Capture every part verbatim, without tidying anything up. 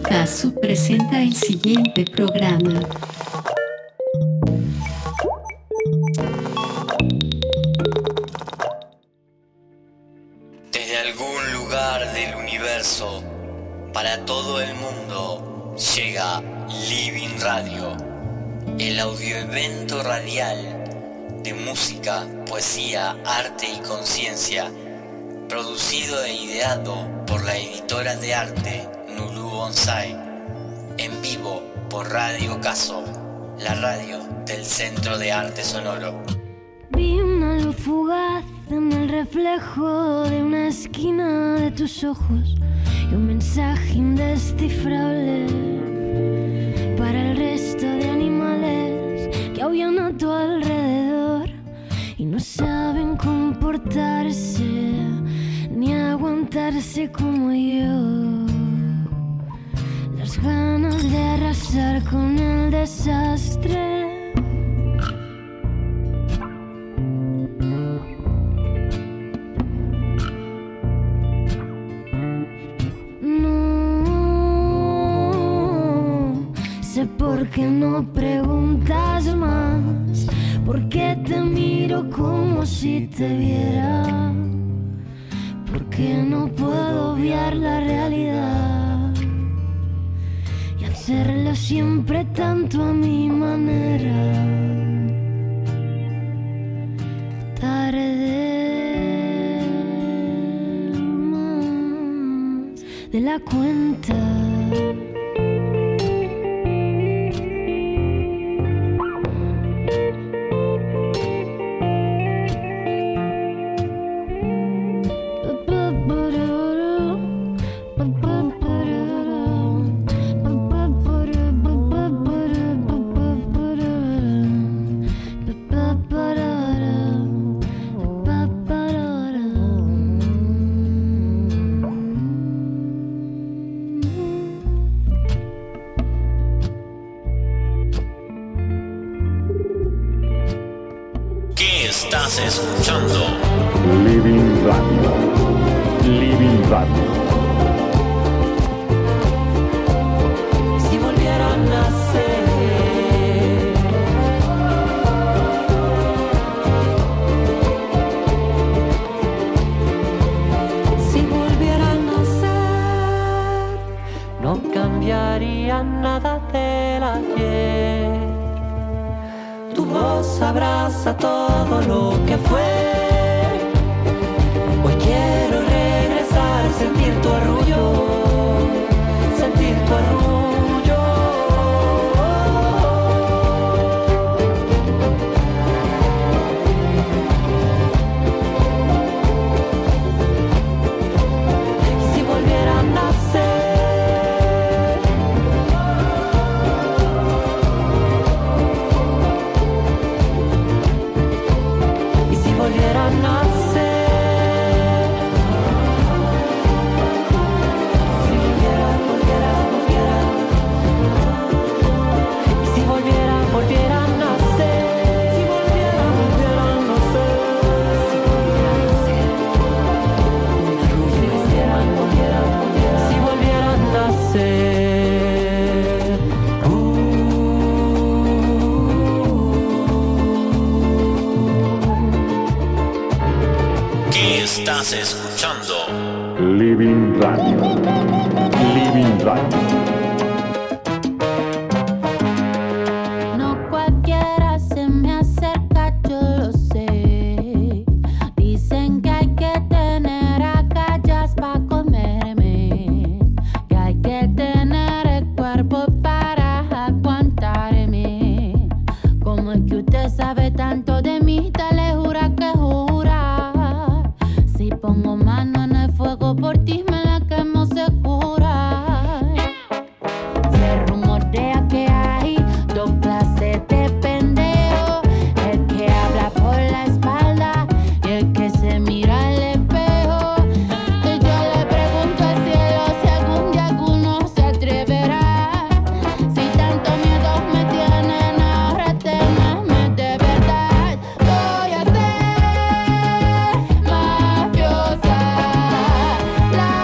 Casu presenta el siguiente programa. Desde algún lugar del universo, para todo el mundo, llega Living Radio, el audioevento radial de música, poesía, arte y conciencia, producido e ideado por la editora de arte Nulu Bonsai, en vivo por Radio Caso, la radio del Centro de Arte Sonoro. Vi una luz fugaz en el reflejo de una esquina de tus ojos y un mensaje indescifrable para el resto de animales que aúllan a tu alrededor y no saben comportarse ni aguantarse como yo. Las ganas de arrasar con el desastre. No sé por qué no preguntas más, por qué te miro como si te viera. Porque no puedo obviar la realidad y hacerlo siempre tanto a mi manera. Tarde más de la cuenta. Estás escuchando Living Radio. Living Radio. Si volviera a nacer, si volviera a nacer, no cambiaría nada del ayer. Tu voz abraza todo lo que fue. Hoy quiero regresar, sentir tu arrullo, sentir tu arrullo. Si volviera a nacer, volviera a nacer, si volviera, volviera, volviera, y si volviera, volviera a nacer, si volviera, volviera a nacer, si volviera a nacer, una rubia volviera, volviera, volviera, si volviera a nacer. Estás escuchando Living Radio. Living Radio. No cualquiera se me acerca, yo lo sé. Dicen que hay que tener agallas para comerme, que hay que tener el cuerpo para aguantarme. ¿Cómo es que usted sabe tanto de mí? Dale, jura que jura. Si pongo mano en el fuego por ti, me la quemo segura. Se rumorea que hay dos clases de pendejo: el que habla por la espalda y el que se mira al espejo. Y yo le pregunto al cielo si algún día alguno se atreverá. Si tanto miedo me tienen, ahora ténganme de verdad. Voy a ser mafiosa. La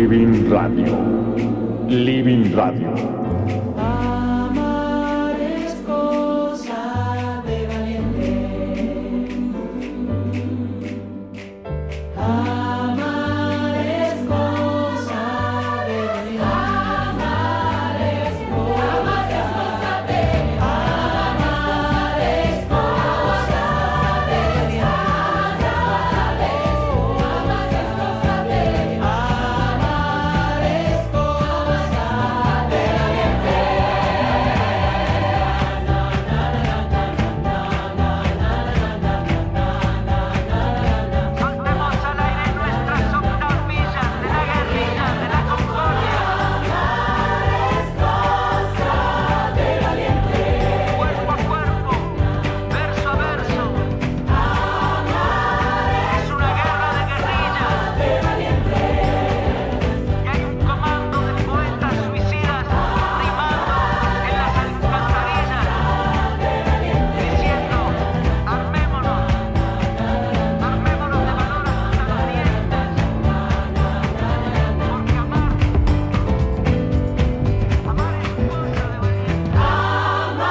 Living Radio. Living Radio. Amar es cosa de valiente. Amar es cosa de valiente. Amar es cosa de valiente. Amar es cosa de valiente. Amar es cosa de valiente. Amar es cosa de Soltemos al aire nuestras octavillas de la guerrilla, de la concordia. Cuerpo a cuerpo, verso a verso. Es una guerra de guerrilla. Y hay un comando de poetas suicidas rimando en las alcantarillas, diciendo: armémonos, armémonos de valor hasta los dientes, porque amar, amar es cosa de valiente.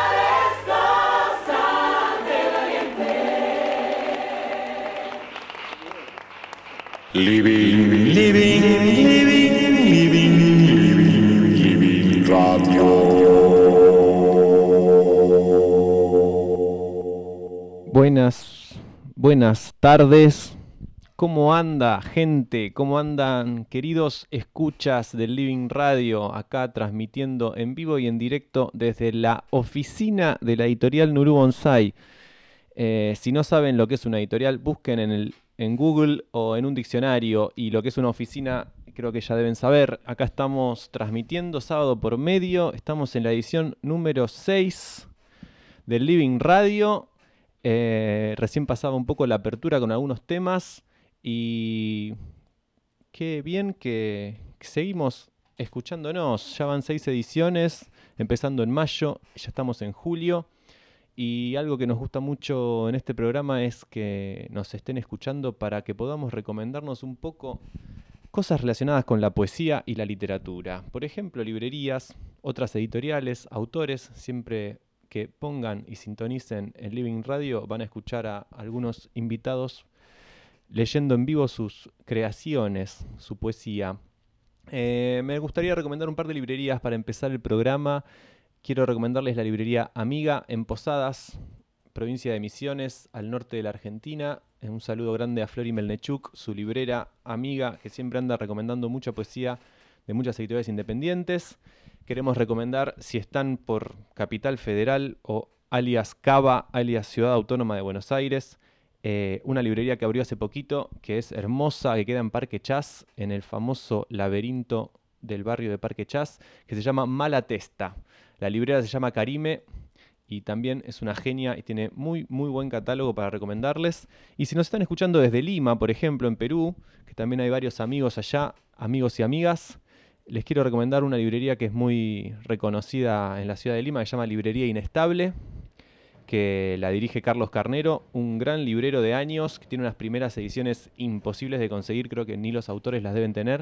Living, living, living, living, living, living Radio. Buenas, buenas tardes. ¿Cómo anda, gente? ¿Cómo andan, queridos escuchas del Living Radio? Acá transmitiendo en vivo y en directo desde la oficina de la editorial Nuru Bonsai. Eh, si no saben lo que es una editorial, busquen en, el, en Google o en un diccionario, y lo que es una oficina creo que ya deben saber. Acá estamos transmitiendo sábado por medio, estamos en la edición número seis del Living Radio. Eh, recién pasaba un poco la apertura con algunos temas y qué bien que, que seguimos escuchándonos. Ya van seis ediciones, empezando en mayo, ya estamos en julio. Y algo que nos gusta mucho en este programa es que nos estén escuchando para que podamos recomendarnos un poco cosas relacionadas con la poesía y la literatura. Por ejemplo, librerías, otras editoriales, autores. Siempre que pongan y sintonicen el Living Radio van a escuchar a algunos invitados leyendo en vivo sus creaciones, su poesía. Eh, me gustaría recomendar un par de librerías para empezar el programa. Quiero recomendarles la librería Amiga en Posadas, provincia de Misiones, al norte de la Argentina. Un saludo grande a Flori Melnechuk, su librera amiga, que siempre anda recomendando mucha poesía de muchas editoriales independientes. Queremos recomendar, si están por Capital Federal o alias Cava, alias Ciudad Autónoma de Buenos Aires, eh, una librería que abrió hace poquito, que es hermosa, que queda en Parque Chas, en el famoso laberinto del barrio de Parque Chas, que se llama Malatesta. La librera se llama Karime y también es una genia y tiene muy muy buen catálogo para recomendarles. Y si nos están escuchando desde Lima, por ejemplo, en Perú, que también hay varios amigos allá, amigos y amigas, les quiero recomendar una librería que es muy reconocida en la ciudad de Lima, que se llama Librería Inestable, que la dirige Carlos Carnero, un gran librero de años, que tiene unas primeras ediciones imposibles de conseguir, creo que ni los autores las deben tener,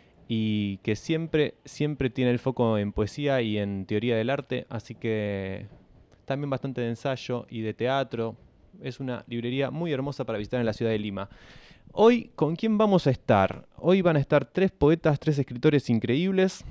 y que siempre, siempre tiene el foco en poesía y en teoría del arte, así que también bastante de ensayo y de teatro. Es una librería muy hermosa para visitar en la ciudad de Lima. Hoy, ¿con quién vamos a estar? Hoy van a estar tres poetas, tres escritores increíbles.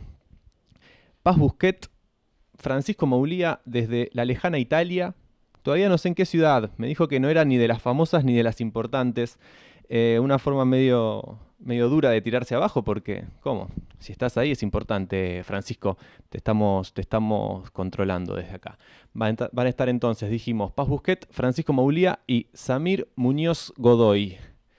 Paz Busquet, Francisco Maulía desde la lejana Italia. Todavía no sé en qué ciudad, me dijo que no era ni de las famosas ni de las importantes. Eh, una forma medio... medio dura de tirarse abajo porque, ¿cómo? Si estás ahí es importante, Francisco, te estamos, te estamos controlando desde acá. Van a, van a estar entonces, dijimos, Paz Busquet, Francisco Maulía y Samir Muñoz Godoy.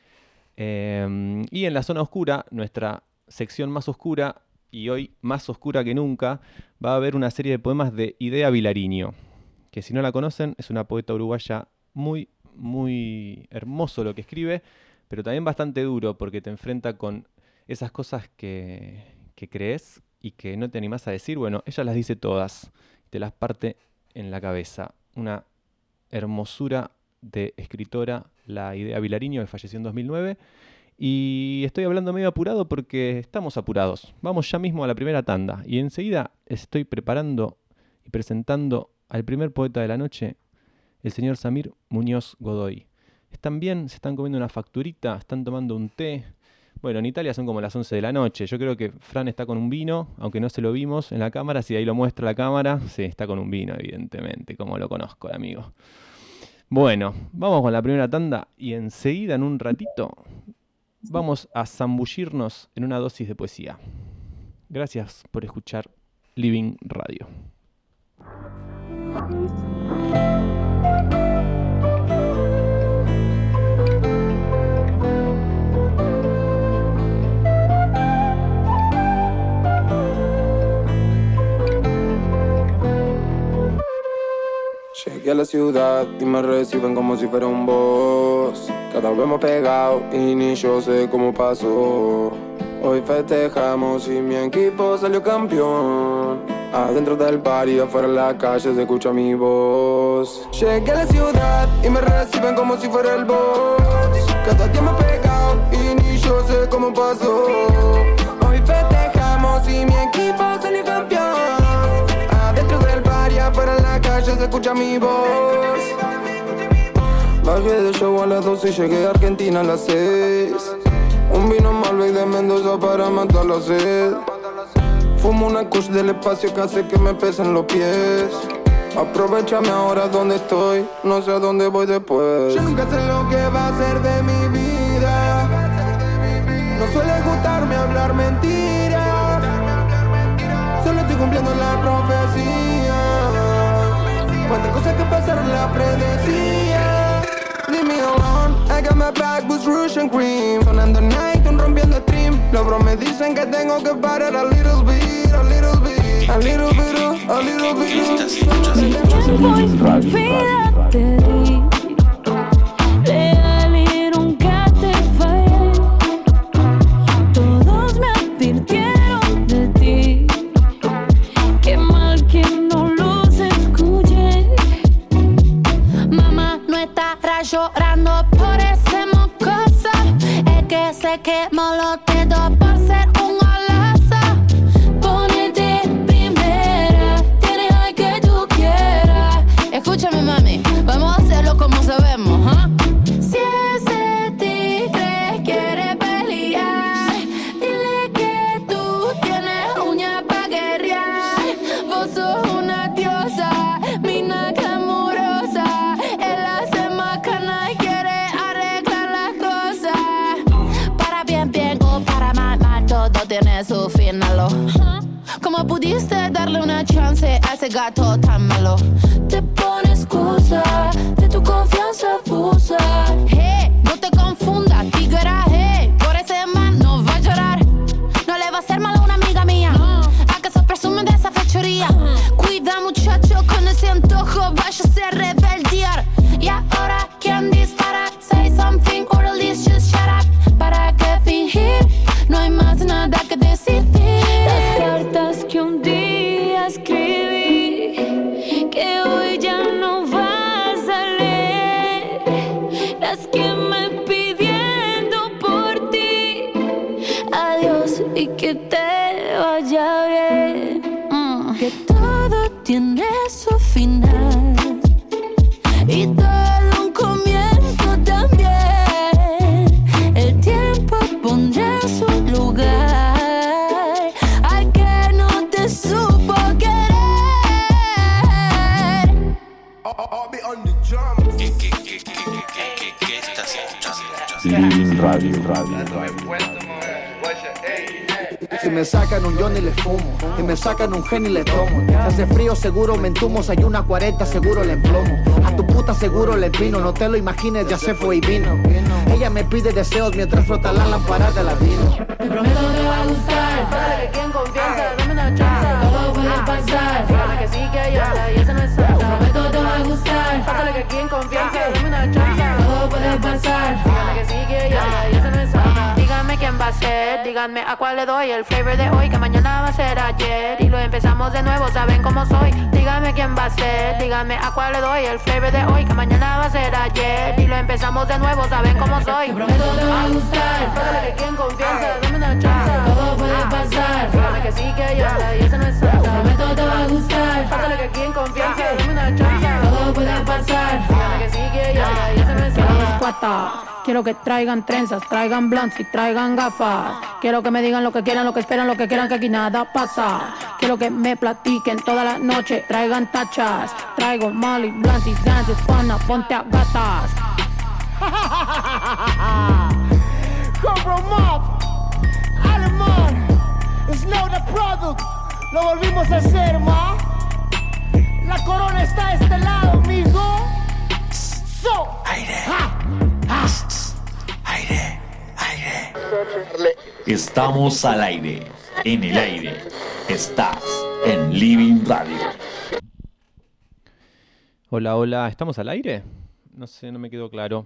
Eh, y en la zona oscura, nuestra sección más oscura, y hoy más oscura que nunca, va a haber una serie de poemas de Idea Vilariño, que si no la conocen, es una poeta uruguaya muy, muy hermoso lo que escribe, pero también bastante duro porque te enfrenta con esas cosas que, que crees y que no te animás a decir. Bueno, ella las dice todas, te las parte en la cabeza. Una hermosura de escritora, la Idea Vilariño, que falleció en dos mil nueve. Y estoy hablando medio apurado porque estamos apurados. Vamos ya mismo a la primera tanda. Y enseguida estoy preparando y presentando al primer poeta de la noche, el señor Samir Muñoz Godoy. Están bien, se están comiendo una facturita, están tomando un té. Bueno, en Italia son como las once de la noche. Yo creo que Fran está con un vino, aunque no se lo vimos en la cámara. Si ahí lo muestra la cámara, sí, está con un vino, evidentemente, como lo conozco, amigo. Bueno, vamos con la primera tanda y enseguida, en un ratito, vamos a zambullirnos en una dosis de poesía. Gracias por escuchar Living Radio. Llegué a la ciudad y me reciben como si fuera un boss. Cada vez más pegado y ni yo sé cómo pasó. Hoy festejamos y mi equipo salió campeón. Adentro del bar y afuera en la calle se escucha mi voz. Llegué a la ciudad y me reciben como si fuera el boss. Cada día más pegado y ni yo sé cómo pasó. Hoy festejamos y mi equipo salió campeón. Adentro del bar y afuera en la calle se escucha mi voz. Bajé de show a las doce y llegué a Argentina a las seis. Un vino Malbec de Mendoza para matar la sed. Fumo una kush del espacio que hace que me pesen los pies. Aprovechame ahora donde estoy, no sé a dónde voy después. Yo nunca sé lo que va a ser de mi vida. No suele gustarme hablar mentiras. Solo estoy cumpliendo la profecía. Cuántas cosas que pasaron la predecía. Leave me alone, I got my back with Rouge and Cream. Sonando night, rompiendo stream. Los bros me dicen que tengo que parar a little bit, a little bit, a little bit, a little bit. Vida te di, leal y nunca te fallé. Todos me advirtieron de ti. Qué mal que no los escuché. Mamá no estará llorando por ese mocoso. Es que se quemó los dedos por ser un golazo. Ponete primera, tienes al que tú quieras. Escúchame, mami, vamos a hacerlo como sabemos, ¿ah? ¿eh? Si ese tigre quiere pelear, dile que tú tienes uñas pa' guerrear. Vos sos una diosa, mina glamurosa. Él hace macana y quiere arreglar las cosas. Para bien, bien o para mal, mal, todo tiene su final. ¿Ah? ¿Cómo pudiste darle una chance a ese gato tan malo? Te pone excusa, de tu confianza abusa. Hey, no te confundas, tiguera, hey. Por ese man no va a llorar. No le va a hacer mal a una amiga mía. ¿Acaso presumen de esa fechoría? Cuida, muchacho, con ese antojo váyase a rebeldear. Y ahora, ¿quién dispara? Say something or at least just shut up. ¿Para qué fingir? No hay más nada que decir. Las cartas que un día escribí, que hoy ya no vas a leer. Las que me pidiendo por ti. Adiós y que te vaya bien. Mm. Que todo tiene su final y todo un comienzo también. El tiempo pondrá su lugar al que no te supo querer. ¿Qué, qué, qué, qué, qué, qué, qué estás escuchando? Living Radio, Radio, Radio. Si me sacan un Johnny le fumo, si me sacan un Henny le tomo. Si hace frío seguro me entumo, si hay una cuarenta seguro le emplomo. A tu puta seguro le empino, no te lo imagines, ya se fue y vino. Ella me pide deseos mientras frota la lámpara de latino. Te prometo te va a gustar. Dale que aquí en confianza, dame una chance. Todo puede pasar. Dígame que sí, que hay otra y esa no es otra. Te prometo te va a gustar. Dale que aquí en confianza, dame una chance. Todo puede pasar. Dígame que sí, que hay otra y esa no es otra. Dígame quién va va a ser, díganme a cuál le doy el flavor de hoy, que mañana va a ser ayer y lo empezamos de nuevo, saben cómo soy. Díganme quién va a ser, díganme a cuál le doy el flavor de hoy, que mañana va a ser ayer y lo empezamos de nuevo, saben cómo soy. Te prometo te va a gustar, pásale que aquí en confianza, dame una chance, todo puede pasar, dígame que sí que yo, y eso no es salsa. Te prometo te va a gustar, pásale que aquí en confianza, dame una chance, todo puede pasar, dígame que sí que yo, y eso no es salsa. Quiero que traigan trenzas, traigan blunts y traigan gafas. Quiero que me digan lo que quieran, lo que esperan, lo que quieran, que aquí nada pasa. Quiero que me platiquen toda la noche, traigan tachas. Traigo molly, blunts y dances, pana, ponte a gatas. Cobra Mob, Alemán, Snow the Product, lo volvimos a hacer, ma. La corona está a este lado, amigo. So, aire, ha, ha, aire, aire. Estamos al aire, en el aire. Estás en Living Radio. Hola, hola, ¿estamos al aire? No sé, no me quedó claro.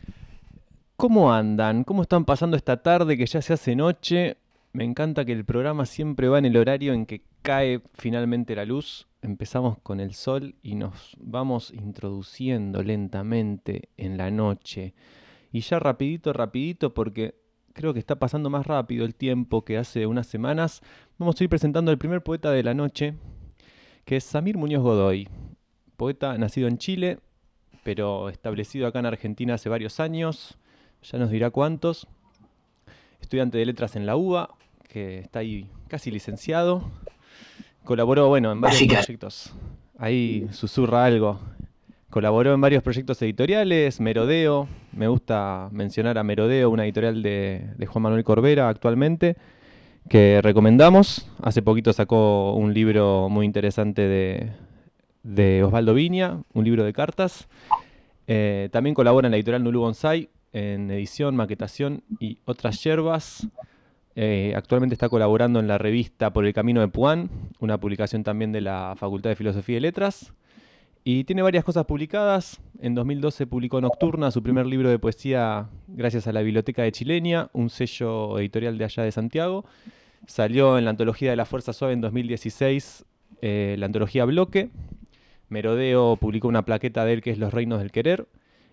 ¿Cómo andan? ¿Cómo están pasando esta tarde que ya se hace noche? Me encanta que el programa siempre va en el horario en que cae finalmente la luz. Empezamos con el sol y nos vamos introduciendo lentamente en la noche. Y ya rapidito, rapidito, porque creo que está pasando más rápido el tiempo que hace unas semanas, vamos a ir presentando al primer poeta de la noche, que es Samir Muñoz Godoy. Poeta nacido en Chile, pero establecido acá en Argentina hace varios años, ya nos dirá cuántos. Estudiante de letras en la U B A, que está ahí casi licenciado. Colaboró, bueno, en varios Básica. proyectos. Ahí susurra algo. Colaboró en varios proyectos editoriales, Merodeo. Me gusta mencionar a Merodeo, una editorial de, de Juan Manuel Corbera actualmente, que recomendamos. Hace poquito sacó un libro muy interesante de, de Osvaldo Viña, un libro de cartas. Eh, también colabora en la editorial Nulú Bonsai, en edición, maquetación y otras yerbas. Eh, actualmente está colaborando en la revista Por el Camino de Puan, una publicación también de la Facultad de Filosofía y Letras. Y tiene varias cosas publicadas. En dos mil doce publicó Nocturna, su primer libro de poesía, gracias a la Biblioteca de Chilenia, un sello editorial de allá de Santiago. Salió en la antología de La Fuerza Suave en dos mil dieciséis, eh, la antología Bloque. Merodeo publicó una plaqueta de él que es Los Reinos del Querer.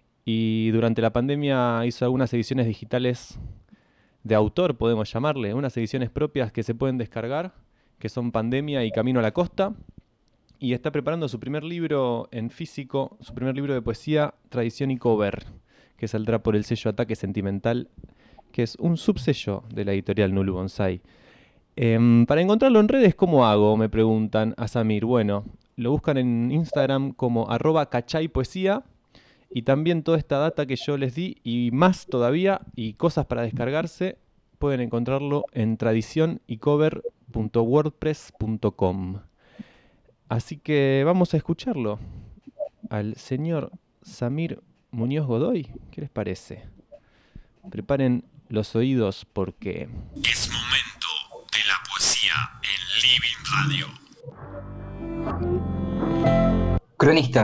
Y durante la pandemia hizo algunas ediciones digitales de autor, podemos llamarle, unas ediciones propias que se pueden descargar, que son Pandemia y Camino a la Costa. Y está preparando su primer libro en físico, su primer libro de poesía, Tradición y Cover, que saldrá por el sello Ataque Sentimental, que es un subsello de la editorial Nulú Bonsai. Eh, para encontrarlo en redes, ¿cómo hago? Me preguntan a Samir. Bueno, lo buscan en Instagram como arroba cachaypoesía. Y también toda esta data que yo les di y más todavía y cosas para descargarse pueden encontrarlo en tradición y cover punto wordpress punto com. Así que vamos a escucharlo al señor Samir Muñoz Godoy. ¿Qué les parece? Preparen los oídos porque es momento de la poesía en Living Radio. Cronista.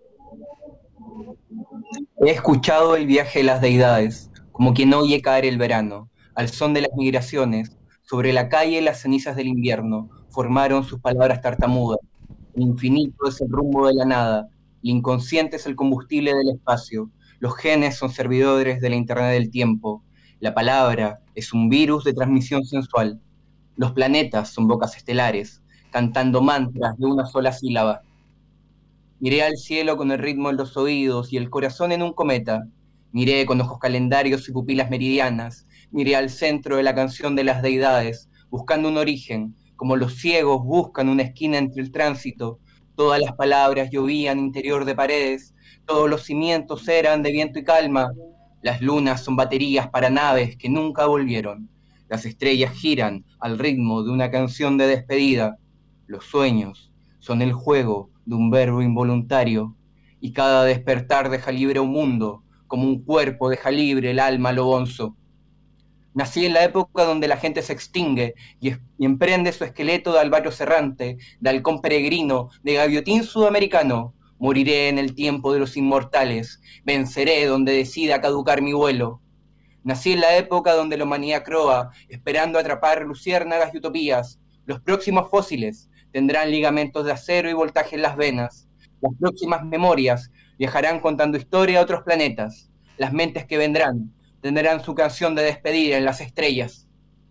He escuchado el viaje de las deidades, como quien oye caer el verano, al son de las migraciones, sobre la calle las cenizas del invierno, formaron sus palabras tartamudas. El infinito es el rumbo de la nada, el inconsciente es el combustible del espacio, los genes son servidores de la internet del tiempo, la palabra es un virus de transmisión sensual, los planetas son bocas estelares, cantando mantras de una sola sílaba. Miré al cielo con el ritmo en los oídos y el corazón en un cometa. Miré con ojos calendarios y pupilas meridianas. Miré al centro de la canción de las deidades, buscando un origen, como los ciegos buscan una esquina entre el tránsito. Todas las palabras llovían interior de paredes, todos los cimientos eran de viento y calma. Las lunas son baterías para naves que nunca volvieron. Las estrellas giran al ritmo de una canción de despedida. Los sueños son el juego de un verbo involuntario, y cada despertar deja libre un mundo, como un cuerpo deja libre el alma lo bonzo. Nací en la época donde la gente se extingue y, es, y emprende su esqueleto de albatros errante, de halcón peregrino, de gaviotín sudamericano. Moriré en el tiempo de los inmortales, venceré donde decida caducar mi vuelo. Nací en la época donde la humanidad croa, esperando atrapar luciérnagas y utopías. Los próximos fósiles tendrán ligamentos de acero y voltaje en las venas. Las próximas memorias viajarán contando historia a otros planetas. Las mentes que vendrán tendrán su canción de despedida en las estrellas.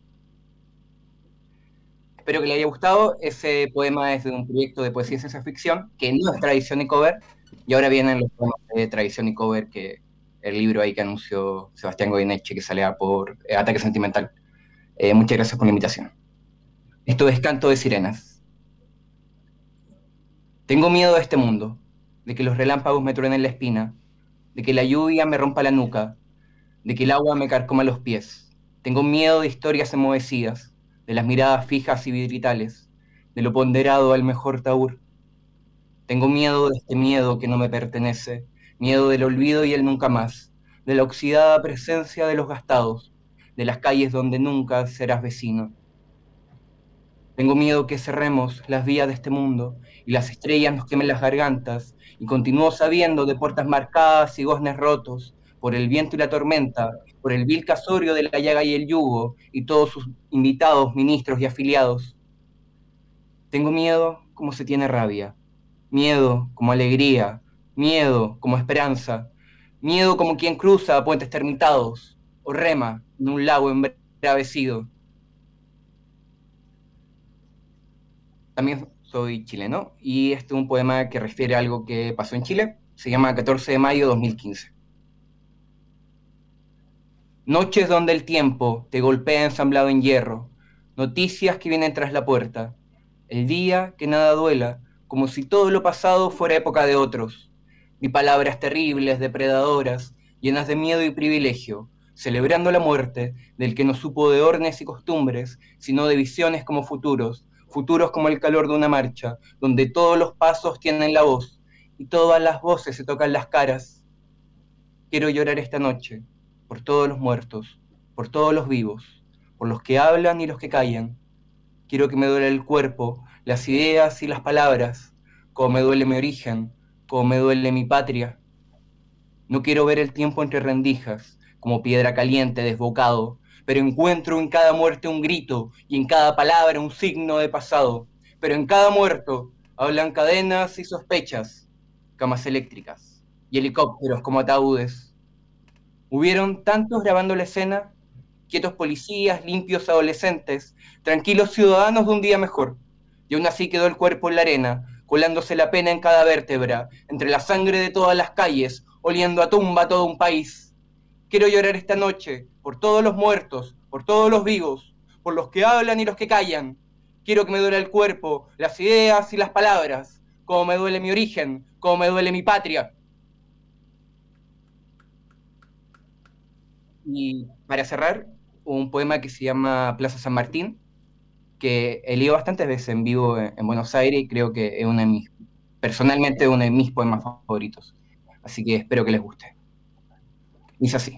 Espero que le haya gustado. Ese poema es de un proyecto de poesía y ciencia ficción, que no es tradición y cover, y ahora vienen los poemas de tradición y cover, que el libro ahí que anunció Sebastián Goyeneche, que salía por eh, Ataque Sentimental. Eh, muchas gracias por la invitación. Esto es Canto de Sirenas. Tengo miedo de este mundo, de que los relámpagos me truenen la espina, de que la lluvia me rompa la nuca, de que el agua me carcoma los pies. Tengo miedo de historias enmohecidas, de las miradas fijas y vidritales, de lo ponderado al mejor taur. Tengo miedo de este miedo que no me pertenece, miedo del olvido y el nunca más, de la oxidada presencia de los gastados, de las calles donde nunca serás vecino. Tengo miedo que cerremos las vías de este mundo y las estrellas nos quemen las gargantas, y continúo sabiendo de puertas marcadas y goznes rotos, por el viento y la tormenta, por el vil casorio de la llaga y el yugo, y todos sus invitados, ministros y afiliados. Tengo miedo como se tiene rabia, miedo como alegría, miedo como esperanza, miedo como quien cruza puentes termitados, o rema en un lago embravecido. También soy chileno, y este es un poema que refiere a algo que pasó en Chile. Se llama catorce de mayo de dos mil quince. Noches donde el tiempo te golpea ensamblado en hierro, noticias que vienen tras la puerta, el día que nada duela, como si todo lo pasado fuera época de otros, y palabras terribles, depredadoras, llenas de miedo y privilegio, celebrando la muerte del que no supo de órdenes y costumbres, sino de visiones como futuros, futuros como el calor de una marcha, donde todos los pasos tienen la voz, y todas las voces se tocan las caras. Quiero llorar esta noche, por todos los muertos, por todos los vivos, por los que hablan y los que callan. Quiero que me duele el cuerpo, las ideas y las palabras, como me duele mi origen, como me duele mi patria. No quiero ver el tiempo entre rendijas, como piedra caliente desbocado, pero encuentro en cada muerte un grito y en cada palabra un signo de pasado. Pero en cada muerto hablan cadenas y sospechas, camas eléctricas y helicópteros como ataúdes. Hubieron tantos grabando la escena, quietos policías, limpios adolescentes, tranquilos ciudadanos de un día mejor. Y aún así quedó el cuerpo en la arena, colándose la pena en cada vértebra, entre la sangre de todas las calles, oliendo a tumba todo un país. Quiero llorar esta noche por todos los muertos, por todos los vivos, por los que hablan y los que callan. Quiero que me duele el cuerpo, las ideas y las palabras, como me duele mi origen, como me duele mi patria. Y para cerrar, un poema que se llama Plaza San Martín, que he leído bastantes veces en vivo en, en Buenos Aires, y creo que es uno de mis, personalmente uno de mis poemas favoritos. Así que espero que les guste. Dice así.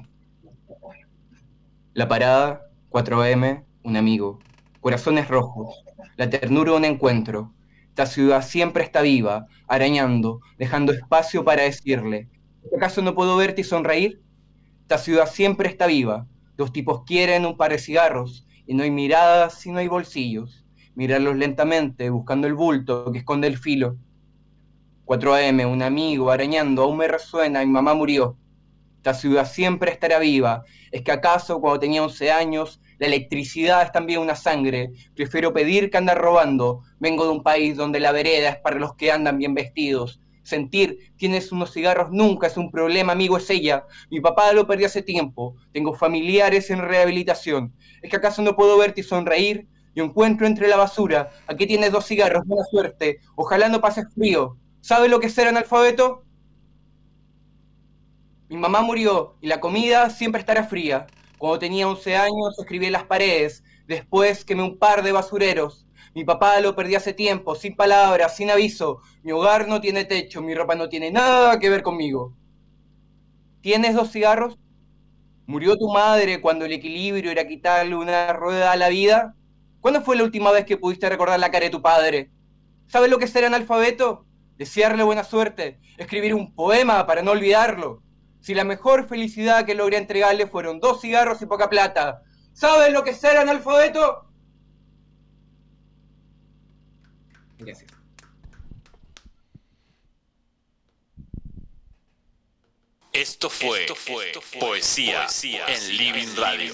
La parada, cuatro eme, un amigo, corazones rojos, la ternura de un encuentro. Esta ciudad siempre está viva, arañando, dejando espacio para decirle, ¿acaso no puedo verte y sonreír? Esta ciudad siempre está viva. Dos tipos quieren un par de cigarros, y no hay miradas y no hay bolsillos. Mirarlos lentamente, buscando el bulto que esconde el filo. cuatro eme, un amigo, arañando, aún me resuena, mi mamá murió. Esta ciudad siempre estará viva. ¿Es que acaso cuando tenía once años, la electricidad es también una sangre? Prefiero pedir que andar robando. Vengo de un país donde la vereda es para los que andan bien vestidos. Sentir, tienes unos cigarros nunca es un problema, amigo, es ella. Mi papá lo perdió hace tiempo. Tengo familiares en rehabilitación. ¿Es que acaso no puedo verte y sonreír? Yo encuentro entre la basura. Aquí tienes dos cigarros, buena suerte. Ojalá no pases frío. ¿Sabe lo que es ser analfabeto? Mi mamá murió y la comida siempre estará fría. Cuando tenía once años escribí en las paredes. Después quemé un par de basureros. Mi papá lo perdí hace tiempo, sin palabras, sin aviso. Mi hogar no tiene techo, mi ropa no tiene nada que ver conmigo. ¿Tienes dos cigarros? ¿Murió tu madre cuando el equilibrio era quitarle una rueda a la vida? ¿Cuándo fue la última vez que pudiste recordar la cara de tu padre? ¿Sabes lo que es ser analfabeto? Desearle buena suerte, escribir un poema para no olvidarlo. si la mejor felicidad que logré entregarle fueron dos cigarros y poca plata. ¿Saben lo que es ser analfabeto? Gracias. Esto fue, Esto fue poesía, poesía en Living Radio.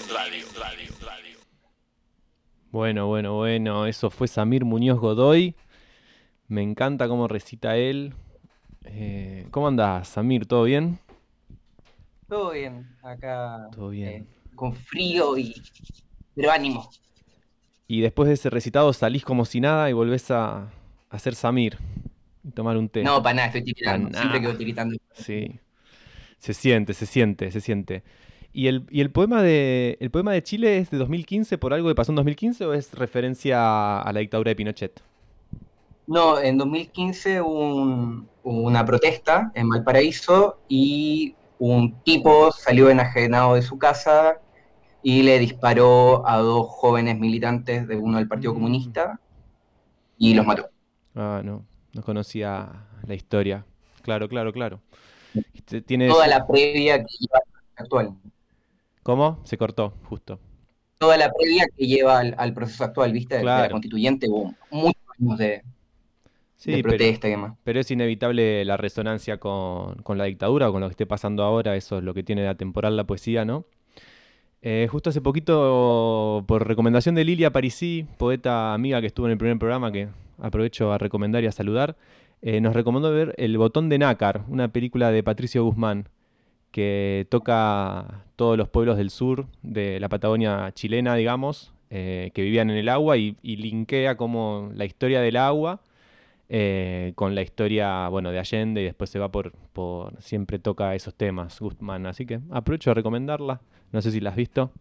Bueno, bueno, bueno, eso fue Samir Muñoz Godoy. Me encanta cómo recita él. Eh, ¿Cómo andás, Samir? ¿Todo bien? Todo bien, acá Todo bien. eh, con frío y pero ánimo. Y después de ese recitado salís como si nada y volvés a, a ser Samir y tomar un té. No, para nada, estoy tiritando, Pa' siempre nada. quedo tiritando. Sí. Se siente, se siente, se siente. ¿Y el, y el poema de el poema de Chile es de dos mil quince por algo que pasó en dos mil quince o es referencia a, a la dictadura de Pinochet? No, en dos mil quince hubo, un- hubo una protesta en Valparaíso y un tipo salió enajenado de su casa y le disparó a dos jóvenes militantes de uno del Partido Mm. Comunista y los mató. Ah, no, no conocía la historia. Claro, claro, claro. Este, Tiene Toda su- la previa que lleva al actual. ¿Cómo? Se cortó, justo. Toda la previa que lleva al, al proceso actual, ¿viste? De la Claro. constituyente, hubo muchos años de, de Sí, pero, protesta y demás. pero es inevitable la resonancia con, con la dictadura o con lo que esté pasando ahora. Eso es lo que tiene de atemporal la poesía, ¿no? Eh, justo hace poquito, por recomendación de Lilia Parisí, poeta amiga que estuvo en el primer programa, que aprovecho a recomendar y a saludar, eh, nos recomendó ver El Botón de Nácar, una película de Patricio Guzmán, que toca todos los pueblos del sur de la Patagonia chilena, digamos, eh, que vivían en el agua y, y linkea como la historia del agua eh, con la historia, bueno, de Allende y después se va por, por... Siempre toca esos temas, Guzmán. Así que aprovecho a recomendarla. No sé si la has visto.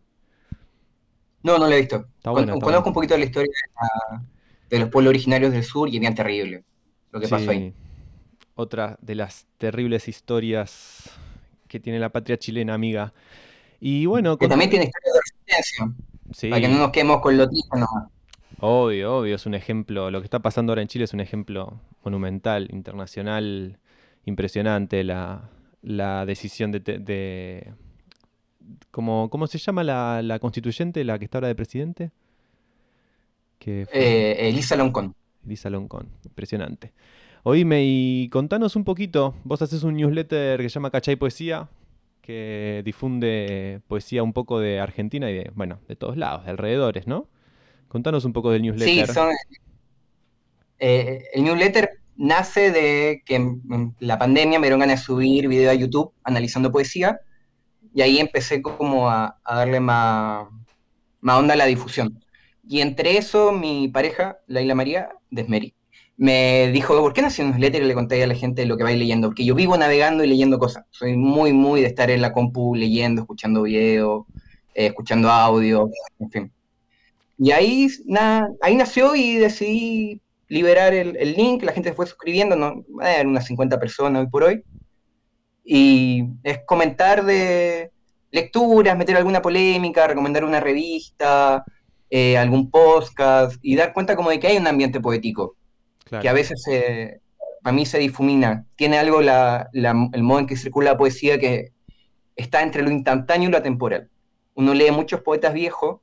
No, no lo he visto. Está Con- buena, está conozco buena. un poquito de la historia de, la- de los pueblos originarios del sur y es bien terrible lo que pasó ahí. Sí, otra de las terribles historias que tiene la patria chilena, amiga. Y bueno, Que con- también tiene historia de resistencia, para que no sí, nos quedemos con lo tija nomás. obvio, obvio, es un ejemplo. Lo que está pasando ahora en Chile es un ejemplo monumental, internacional, impresionante. La, la decisión de, te- de- ¿cómo, cómo se llama la, la constituyente, la que está ahora de presidente? Que fue Eh, Elisa Loncón. Elisa Loncón, impresionante. Oíme y contanos un poquito. Vos haces un newsletter que se llama Cachay Poesía, que difunde poesía un poco de Argentina y de, bueno, de todos lados, de alrededores, ¿no? Contanos un poco del Sí, newsletter. son, eh, el newsletter nace de que en, en la pandemia me dieron ganas de subir video a YouTube analizando poesía y ahí empecé como a, a darle más, más onda a la difusión. Y entre eso, mi pareja, Laila María Desmeri, me dijo, ¿por qué no haces un newsletter y le contáis a la gente lo que vais leyendo? Porque yo vivo navegando y leyendo cosas. Soy muy, muy de estar en la compu leyendo, escuchando videos, eh, escuchando audio, en fin. Y ahí, nada, ahí nació y decidí liberar el, el link, la gente se fue suscribiendo, ¿no? Eh, unas cincuenta personas hoy por hoy. Y es comentar de lecturas, meter alguna polémica, recomendar una revista, eh, algún podcast y dar cuenta como de que hay un ambiente poético Claro. que a veces se, para mí se difumina. Tiene algo la, la- el modo en que circula la poesía que está entre lo instantáneo y lo atemporal. Uno lee muchos poetas viejos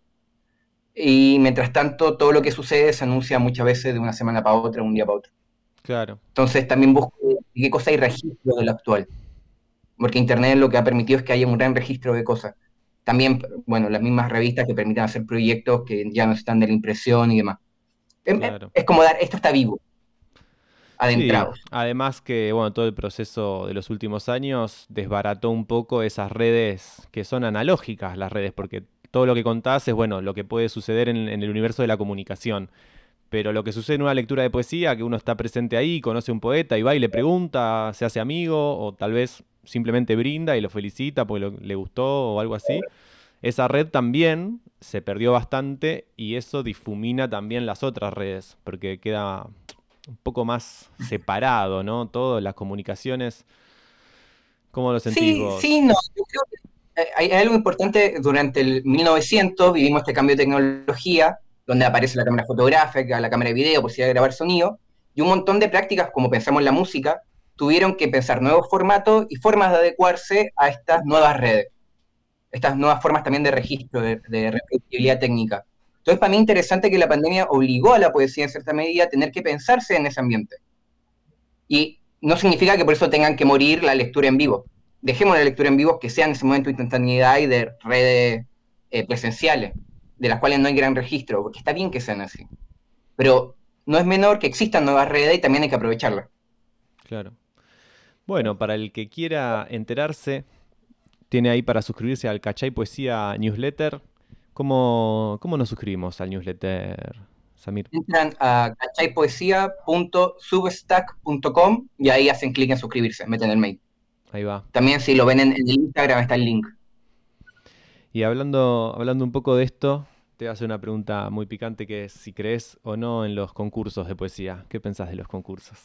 y mientras tanto todo lo que sucede se anuncia muchas veces de una semana para otra, un día para otro. Claro. Entonces también busco de qué cosa hay registro de lo actual, porque Internet lo que ha permitido es que haya un gran registro de cosas. También, bueno, las mismas revistas que permiten hacer proyectos que ya no están de la impresión y demás. Es- Claro. Es como dar, esto está vivo, Sí, adentrados. además que bueno, todo el proceso de los últimos años desbarató un poco esas redes que son analógicas, las redes, porque todo lo que contás es bueno, lo que puede suceder en, en el universo de la comunicación. Pero lo que sucede en una lectura de poesía, que uno está presente ahí, conoce a un poeta y va y le pregunta, se hace amigo, o tal vez simplemente brinda y lo felicita porque lo- le gustó o algo así. Esa red también se perdió bastante y eso difumina también las otras redes, porque queda un poco más separado, ¿no? Todo, las comunicaciones. ¿Cómo lo sentís Sí, vos? sí, no. Yo creo que eh, hay, hay algo importante. Durante el mil novecientos vivimos este cambio de tecnología, donde aparece la cámara fotográfica, la cámara de video, posibilidad de grabar sonido, y un montón de prácticas, como pensamos en la música, tuvieron que pensar nuevos formatos y formas de adecuarse a estas nuevas redes, estas nuevas formas también de registro, de, de reproducibilidad técnica. Entonces, para mí es interesante que la pandemia obligó a la poesía en cierta medida a tener que pensarse en ese ambiente. Y no significa que por eso tengan que morir la lectura en vivo. Dejemos la lectura en vivo que sea en ese momento de instantaneidad y de redes eh, presenciales, de las cuales no hay gran registro, porque está bien que sean así. Pero no es menor que existan nuevas redes y también hay que aprovecharlas. Claro. Bueno, para el que quiera enterarse, tiene ahí para suscribirse al Cachai Poesía Newsletter. ¿Cómo, cómo nos suscribimos al newsletter, Samir? Entran a cachai poesía punto substack punto com y ahí hacen clic en suscribirse, meten el mail. Ahí va. También si lo ven en, en el Instagram está el link. Y hablando, hablando un poco de esto, te voy a hacer una pregunta muy picante que es si crees o no en los concursos de poesía. ¿Qué pensás de los concursos?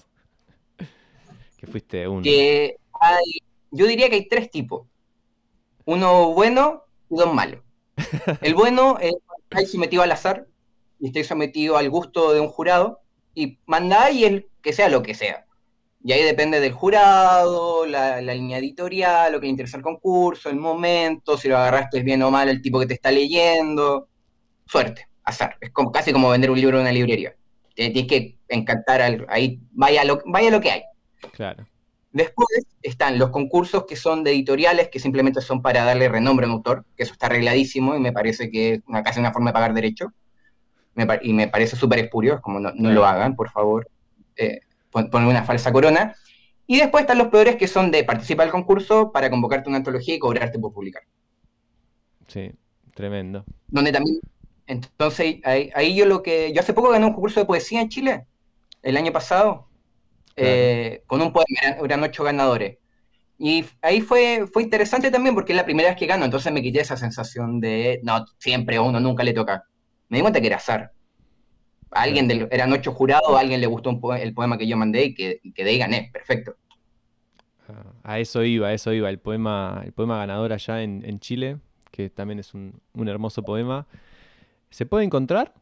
Que fuiste uno. Que hay, yo diría que hay tres tipos. Uno bueno y dos malos. El bueno es estáis sometido al azar y estáis sometido al gusto de un jurado y mandáis el que sea lo que sea. Y ahí depende del jurado, la, la línea editorial, lo que le interesa el concurso, el momento, si lo agarraste bien o mal el tipo que te está leyendo. Suerte, azar. Es como, casi como vender un libro en una librería. Te tienes que encantar, al, ahí vaya lo, vaya lo que hay. Claro. Después están los concursos que son de editoriales, que simplemente son para darle renombre a un autor, que eso está arregladísimo y me parece que es una, casi una forma de pagar derecho. Me, y me parece súper espurio, es como no, no lo hagan, por favor. Eh, poner una falsa corona. Y después están los peores, que son de participar del concurso para convocarte una antología y cobrarte por publicar. Sí, tremendo. Donde también, entonces, ahí, ahí yo lo que... Yo hace poco gané un concurso de poesía en Chile, el año pasado, claro. eh, con un poema, eran, eran ocho ganadores. Y ahí fue, fue interesante también, porque es la primera vez que gano, entonces me quité esa sensación de, no, siempre a uno nunca le toca. Me di cuenta que era azar. A alguien del, eran ocho jurados, a alguien le gustó un po el poema que yo mandé y que, y que de ahí gané, perfecto. A eso iba, a eso iba, el poema, el poema ganador allá en, en Chile, que también es un, un hermoso poema. ¿Se puede encontrar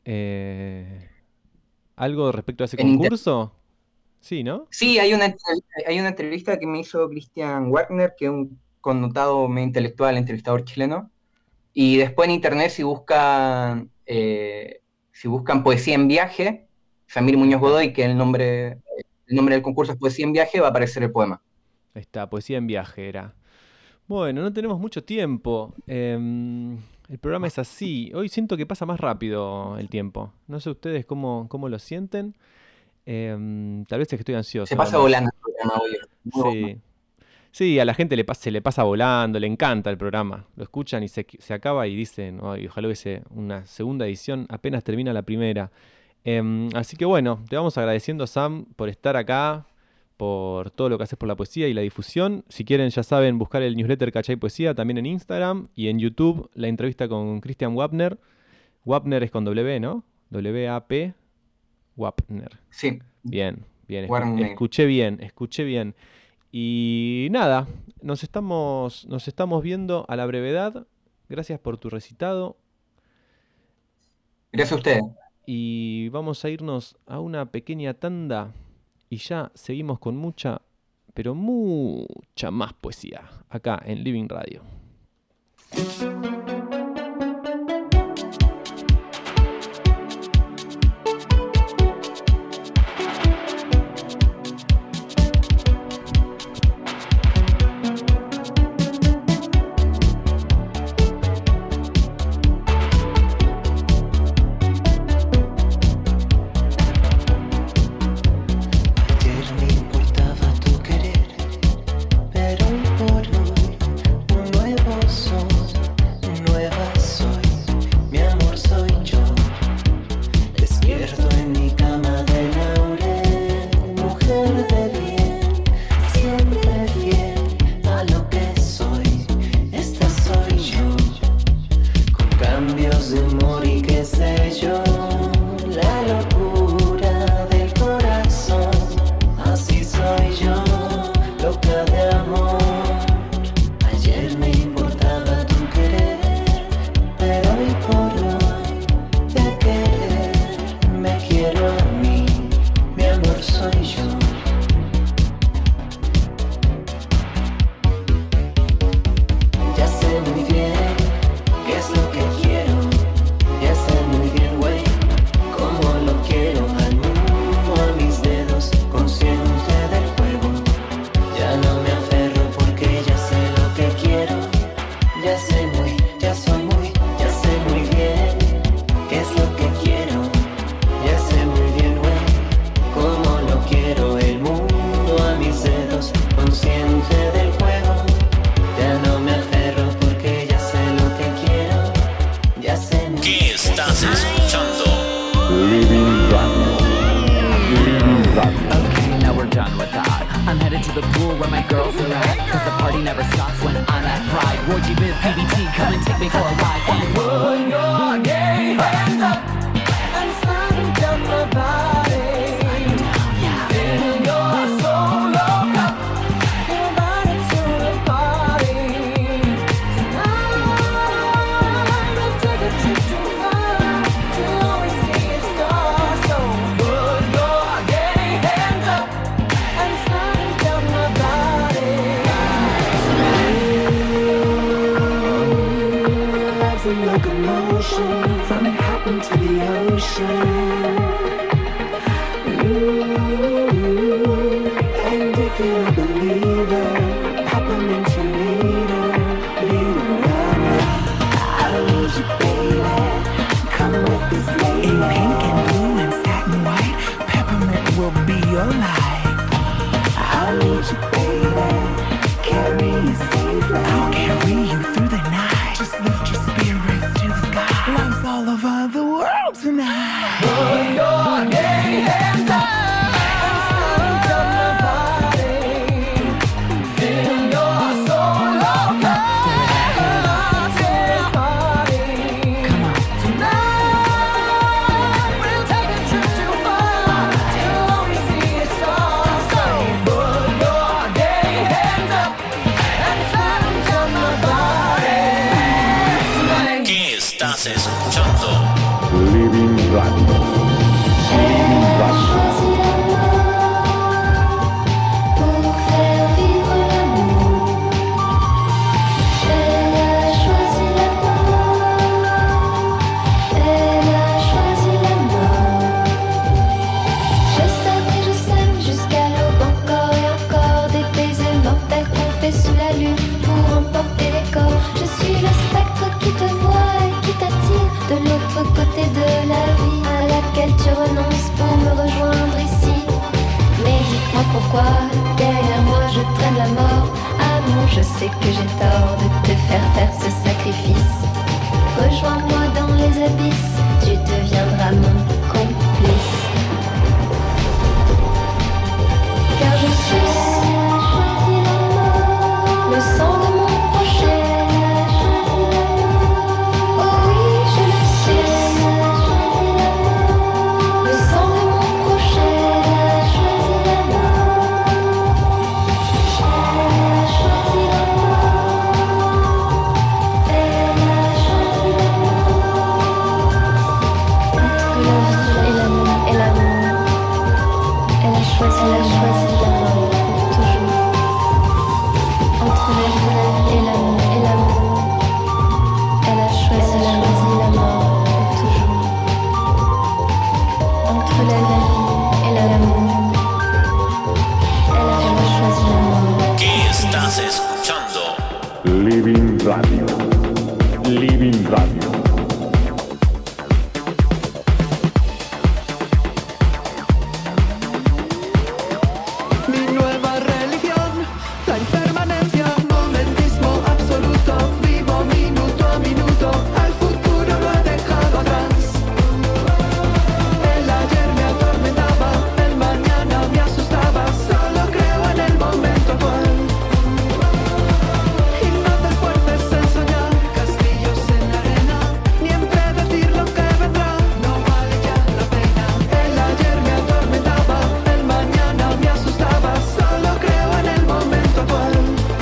eh, algo respecto a ese ¿En concurso? Sí, ¿no? Sí, hay una, hay una entrevista que me hizo Christian Wagner, que es un connotado medio intelectual, entrevistador chileno, y después en internet si buscan... Eh, Si buscan Poesía en Viaje, Samir Muñoz Godoy, que el nombre, el nombre del concurso es Poesía en Viaje, va a aparecer el poema. Ahí está, Poesía en Viaje era. Bueno, no tenemos mucho tiempo. Eh, el programa es así. Hoy siento que pasa más rápido el tiempo. No sé ustedes cómo, cómo lo sienten. Eh, tal vez es que estoy ansioso. Se pasa volando el programa hoy. Sí. Sí, a la gente le pasa, se le pasa volando, le encanta el programa. Lo escuchan y se, se acaba y dicen, "Ay, ojalá hubiese una segunda edición, apenas termina la primera". Eh, así que bueno, te vamos agradeciendo, Sam, por estar acá, por todo lo que haces por la poesía y la difusión. Si quieren, ya saben, buscar el newsletter Cachai Poesía también en Instagram y en YouTube, la entrevista con Christian Wapner. Wapner es con W, ¿no? W A P Wapner. Sí. Bien, bien. Escu escuché bien, escuché bien. Y nada, nos estamos, nos estamos viendo a la brevedad. Gracias por tu recitado. Gracias a ustedes. Y vamos a irnos a una pequeña tanda y ya seguimos con mucha, pero mucha más poesía acá en Living Radio. Quiero Radio. Okay, now we're done with that. I'm headed to the pool where my girls are at, cause the party never stops when I'm at Pride. Would you bid P B T, come and take me for a ride. And put your gay hands up and slide down my body. Slide down, yeah. Fill your solo cup, invite it to the party. Tonight, we'll take a trip too far to always see a star. So put your gay hands up and slide down my body. Life's a locomotion from Manhattan to the ocean. Ooh, and if you don't believe it, pop 'em into leader, leader. I'll lose you, baby. Come with this lady. In pink and blue and satin white, peppermint will be your light. I'll lead you, baby. Carry you safely. I'll carry you through the night. Just lift your spirits to the sky. Love's all over the world tonight. Put your gay hands up and slide down my body. Fill your solo cup. Party. Come on. Tonight we'll take a trip too far till only see a star. So put your gay hands up and slide down my body. ¿Qué estás escuchando? Living Radio. Living Radio. Pour faire vivre l'amour, elle a choisi la mort, elle a choisi la mort. Je sème et je sème jusqu'à l'aube encore et encore, des baisers mortels qu'on fait sous la lune pour emporter les corps. Je suis le spectre qui te voit et qui t'attire de l'autre côté de la vie à laquelle tu renonces pour me rejoindre ici. Mais dites-moi pourquoi, derrière moi je traîne la mort. Amour, je sais que j'ai tort de te faire faire ce sacrifice. Rejoins-moi dans les abysses, tu deviendras mon complice. Car je suis le sang de mon prochain. Oh oui, je le suis. Le sang de mon prochain a choisi la mort. Elle a choisi la mort. Elle a choisi la mort. Entre la vie et l'amour et l'amour, elle a choisi la choisi la mort pour toujours. Entre la vie et l'amour et l'amour, elle a choisi la choisi la mort pour toujours. Entre la vie et l'amour, elle a choisi la mort. ¿Qué estás escuchando? Living Radio. Living Radio. Mi nueva religión, la impermanencia, momentismo absoluto. Vivo minuto a minuto, al futuro lo he dejado atrás. El ayer me atormentaba, el mañana me asustaba. Solo creo en el momento actual. Y no te esfuerces en soñar castillos en la arena, ni en predecir lo que vendrá. No vale ya la pena. El ayer me atormentaba, el mañana me asustaba. Solo creo en el momento actual.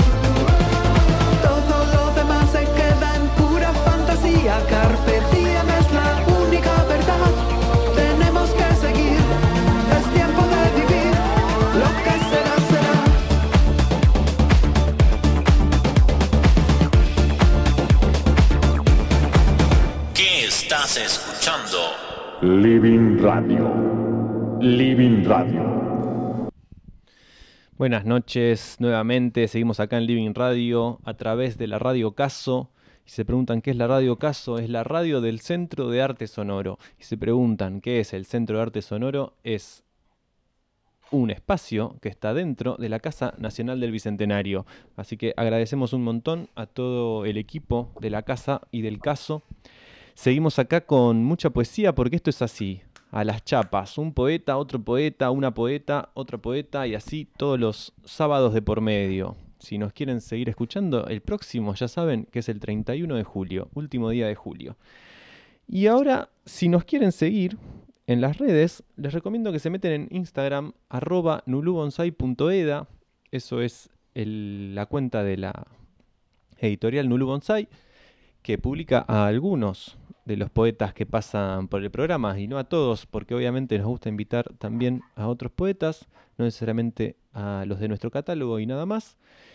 Todo lo demás se queda en pura fantasía. Carpe diem es la única verdad. Tenemos que seguir. Es tiempo de vivir. Lo que será, será. ¿Qué estás escuchando? Living Radio. Living Radio. Buenas noches nuevamente, seguimos acá en Living Radio a través de la Radio Caso. Y se preguntan qué es la Radio Caso, es la radio del Centro de Arte Sonoro. Y se preguntan qué es el Centro de Arte Sonoro, es un espacio que está dentro de la Casa Nacional del Bicentenario. Así que agradecemos un montón a todo el equipo de la Casa y del Caso. Seguimos acá con mucha poesía porque esto es así. a las chapas. Un poeta, otro poeta, una poeta, otra poeta y así todos los sábados de por medio. Si nos quieren seguir escuchando, el próximo ya saben que es el treinta y uno de julio, último día de julio. Y ahora, si nos quieren seguir en las redes, les recomiendo que se meten en Instagram, arroba nulubonsai punto eda. Eso es el- la cuenta de la editorial Nulu Bonsai, que publica a algunos de los poetas que pasan por el programa, y no a todos, porque obviamente nos gusta invitar también a otros poetas, no necesariamente a los de nuestro catálogo y nada más.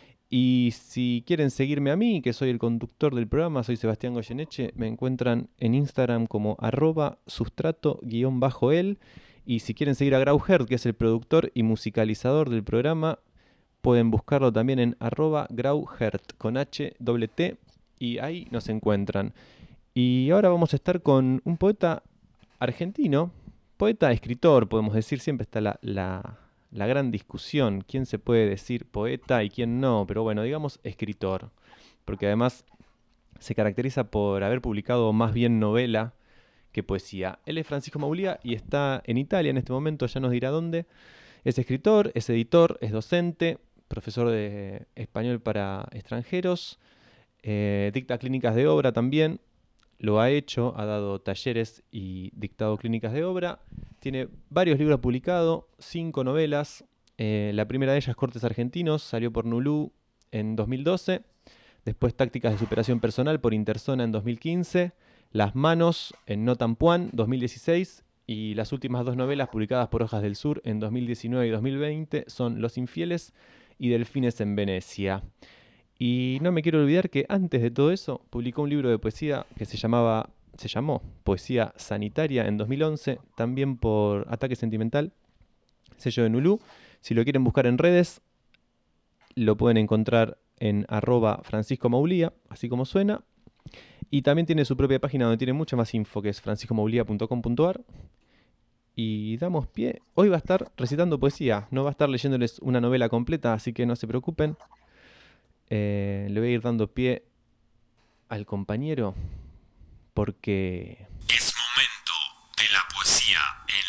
Y si quieren seguirme a mí, que soy el conductor del programa, soy Sebastián Goyeneche, me encuentran en Instagram como arroba sustrato-el. Y si quieren seguir a Grauhert, que es el productor y musicalizador del programa, pueden buscarlo también en arroba Grauhert, con H, doble T, y ahí nos encuentran. Y ahora vamos a estar con un poeta argentino, poeta, escritor, podemos decir, siempre está la... la la gran discusión, quién se puede decir poeta y quién no, pero bueno, digamos escritor, porque además se caracteriza por haber publicado más bien novela que poesía. Él es Francisco Maulía y está en Italia en este momento, ya nos dirá dónde. Es escritor, es editor, es docente, profesor de español para extranjeros, eh, dicta clínicas de obra también, lo ha hecho, ha dado talleres y dictado clínicas de obra. Tiene varios libros publicados, cinco novelas. Eh, la primera de ellas, Cortes Argentinos, salió por Nulú en dos mil doce. Después Tácticas de Superación Personal por Interzona en dos mil quince. Las Manos en No Tan Puan, dos mil dieciséis. Y las últimas dos novelas publicadas por Hojas del Sur en dos mil diecinueve y dos mil veinte son Los Infieles y Delfines en Venecia. Y no me quiero olvidar que antes de todo eso publicó un libro de poesía que se llamaba, se llamó Poesía Sanitaria en dos mil once, también por Ataque Sentimental, sello de Nulú. Si lo quieren buscar en redes, lo pueden encontrar en arroba Francisco Maulía, así como suena. Y también tiene su propia página donde tiene mucha más info, que es francisco maulía punto com punto ar. Y damos pie. Hoy va a estar recitando poesía, no va a estar leyéndoles una novela completa, así que no se preocupen. Eh, le voy a ir dando pie al compañero porque es momento de la poesía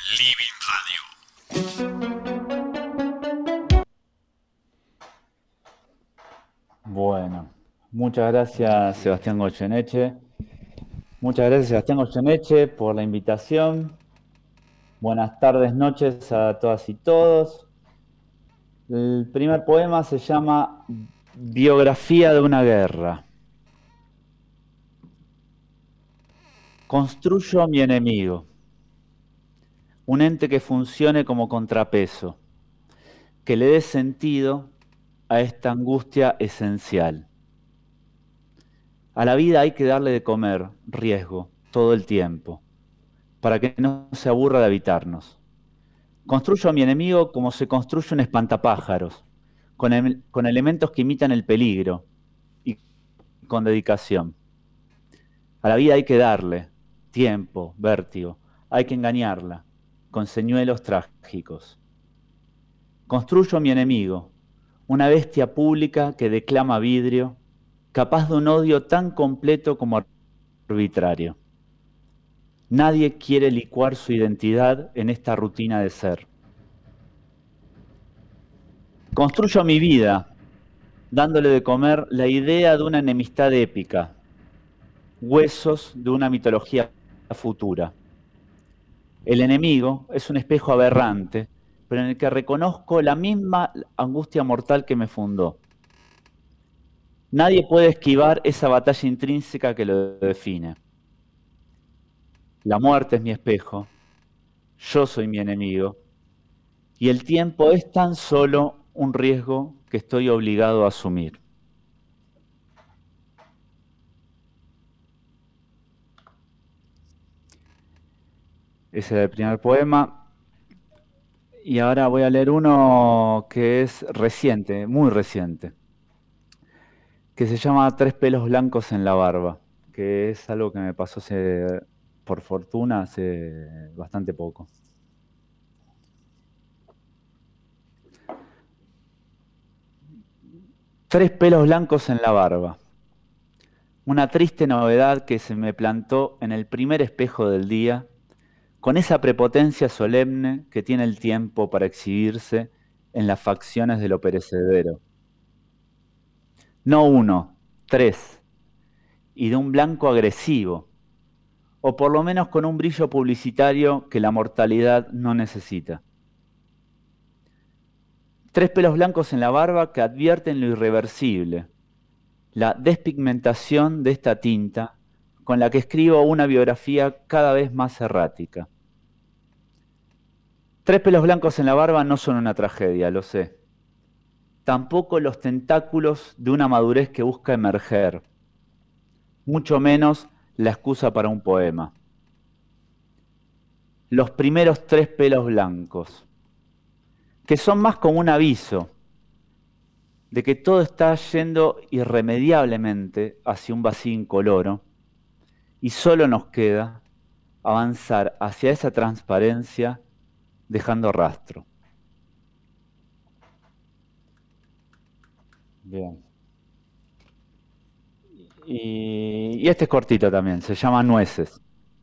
en Living Radio. Bueno, muchas gracias Sebastián Goyeneche. Muchas gracias Sebastián Goyeneche por la invitación. Buenas tardes, noches a todas y todos. El primer poema se llama Biografía de una guerra. Construyo a mi enemigo, un ente que funcione como contrapeso, que le dé sentido a esta angustia esencial. A la vida hay que darle de comer, riesgo, todo el tiempo, para que no se aburra de habitarnos. Construyo a mi enemigo como se construye un espantapájaros, con, el, con elementos que imitan el peligro y con dedicación. A la vida hay que darle tiempo, vértigo, hay que engañarla con señuelos trágicos. Construyo a mi enemigo, una bestia pública que declama vidrio, capaz de un odio tan completo como arbitrario. Nadie quiere licuar su identidad en esta rutina de ser. Construyo mi vida, dándole de comer la idea de una enemistad épica, huesos de una mitología futura. El enemigo es un espejo aberrante, pero en el que reconozco la misma angustia mortal que me fundó. Nadie puede esquivar esa batalla intrínseca que lo define. La muerte es mi espejo, yo soy mi enemigo, y el tiempo es tan solo un riesgo que estoy obligado a asumir. Ese era el primer poema. Y ahora voy a leer uno que es reciente, muy reciente, que se llama Tres pelos blancos en la barba, que es algo que me pasó hace, por fortuna hace bastante poco. Tres pelos blancos en la barba. Una triste novedad que se me plantó en el primer espejo del día, con esa prepotencia solemne que tiene el tiempo para exhibirse en las facciones de lo perecedero. No uno, tres, y de un blanco agresivo, o por lo menos con un brillo publicitario que la mortalidad no necesita. Tres pelos blancos en la barba que advierten lo irreversible, la despigmentación de esta tinta con la que escribo una biografía cada vez más errática. Tres pelos blancos en la barba no son una tragedia, lo sé. Tampoco los tentáculos de una madurez que busca emerger, mucho menos la excusa para un poema. Los primeros tres pelos blancos, que son más como un aviso de que todo está yendo irremediablemente hacia un vacío incoloro y solo nos queda avanzar hacia esa transparencia dejando rastro. Bien. Y, y este es cortito también, se llama Nueces.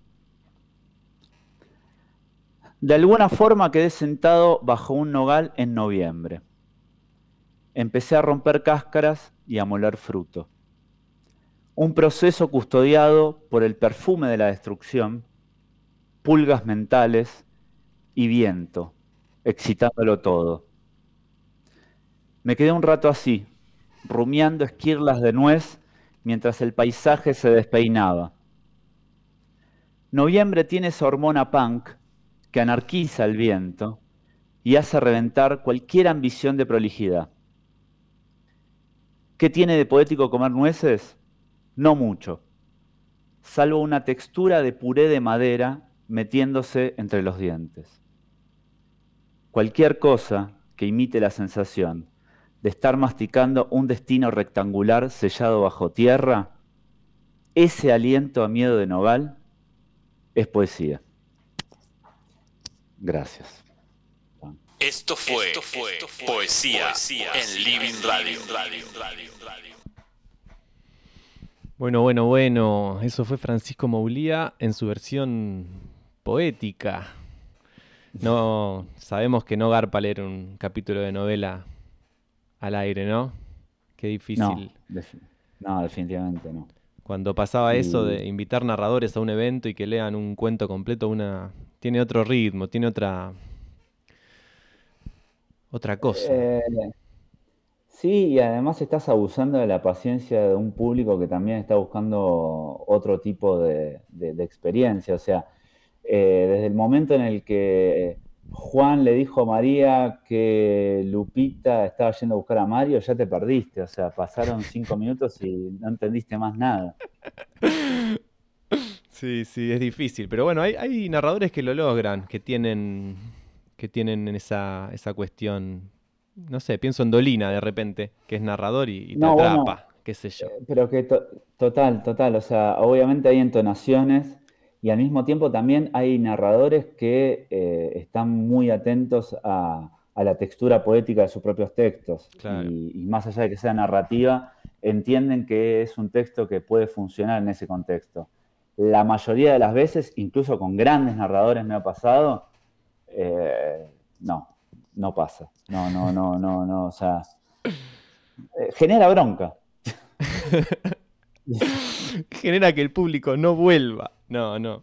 De alguna forma quedé sentado bajo un nogal en noviembre. Empecé a romper cáscaras y a moler fruto. Un proceso custodiado por el perfume de la destrucción, pulgas mentales y viento, excitándolo todo. Me quedé un rato así, rumiando esquirlas de nuez mientras el paisaje se despeinaba. Noviembre tiene esa hormona punk que anarquiza el viento y hace reventar cualquier ambición de prolijidad. ¿Qué tiene de poético comer nueces? No mucho, salvo una textura de puré de madera metiéndose entre los dientes. Cualquier cosa que imite la sensación de estar masticando un destino rectangular sellado bajo tierra, ese aliento a miedo de nogal es poesía. Gracias. Esto fue, Esto fue poesía, poesía en Living Radio. Radio, Radio, Radio. Bueno, bueno, bueno, eso fue Francisco Maulía en su versión poética. No, sabemos que no garpa leer un capítulo de novela al aire, ¿no? Qué difícil. No, defi- no definitivamente no. Cuando pasaba Y- eso de invitar narradores a un evento y que lean un cuento completo, una tiene otro ritmo, tiene otra otra cosa. Eh, sí, y además estás abusando de la paciencia de un público que también está buscando otro tipo de, de- de experiencia. O sea, eh, desde el momento en el que Juan le dijo a María que Lupita estaba yendo a buscar a Mario, ya te perdiste. O sea, pasaron cinco minutos y no entendiste más nada. Sí, sí, es difícil. Pero bueno, hay, hay narradores que lo logran, que tienen, que tienen esa, esa cuestión. No sé, pienso en Dolina de repente, que es narrador y, y te No, bueno, atrapa, qué sé yo. pero que to- total, total. O sea, obviamente hay entonaciones y al mismo tiempo también hay narradores que eh, están muy atentos a, a la textura poética de sus propios textos. Claro. Y, y más allá de que sea narrativa, entienden que es un texto que puede funcionar en ese contexto. La mayoría de las veces, incluso con grandes narradores me ha pasado, eh, no, no pasa. No, no, no, no, no. O sea, eh, genera bronca. Genera que el público no vuelva. No, no.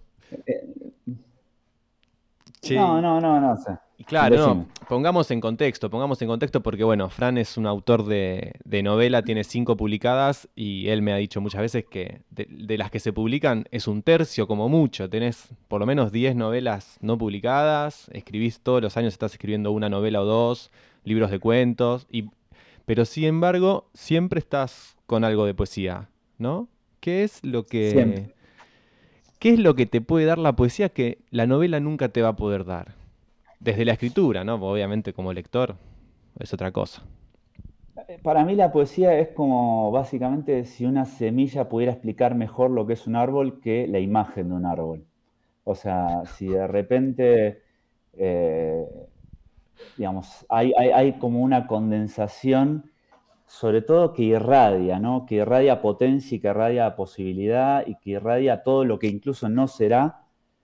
Che, No, no, no, no. O sea, y claro, no, decime. pongamos en contexto, pongamos en contexto porque, bueno, Fran es un autor de, de novela, tiene cinco publicadas y él me ha dicho muchas veces que de, de las que se publican es un tercio como mucho. Tenés por lo menos diez novelas no publicadas, escribís todos los años, estás escribiendo una novela o dos, libros de cuentos, y, pero sin embargo siempre estás con algo de poesía, ¿no? ¿Qué es lo que, Siempre. qué es lo que te puede dar la poesía que la novela nunca te va a poder dar? Desde la escritura, ¿no? Obviamente como lector es otra cosa. Para mí la poesía es como básicamente si una semilla pudiera explicar mejor lo que es un árbol que la imagen de un árbol. O sea, si de repente, eh, digamos, hay, hay, hay como una condensación, sobre todo que irradia, ¿no? Que irradia potencia y que irradia posibilidad y que irradia todo lo que incluso no será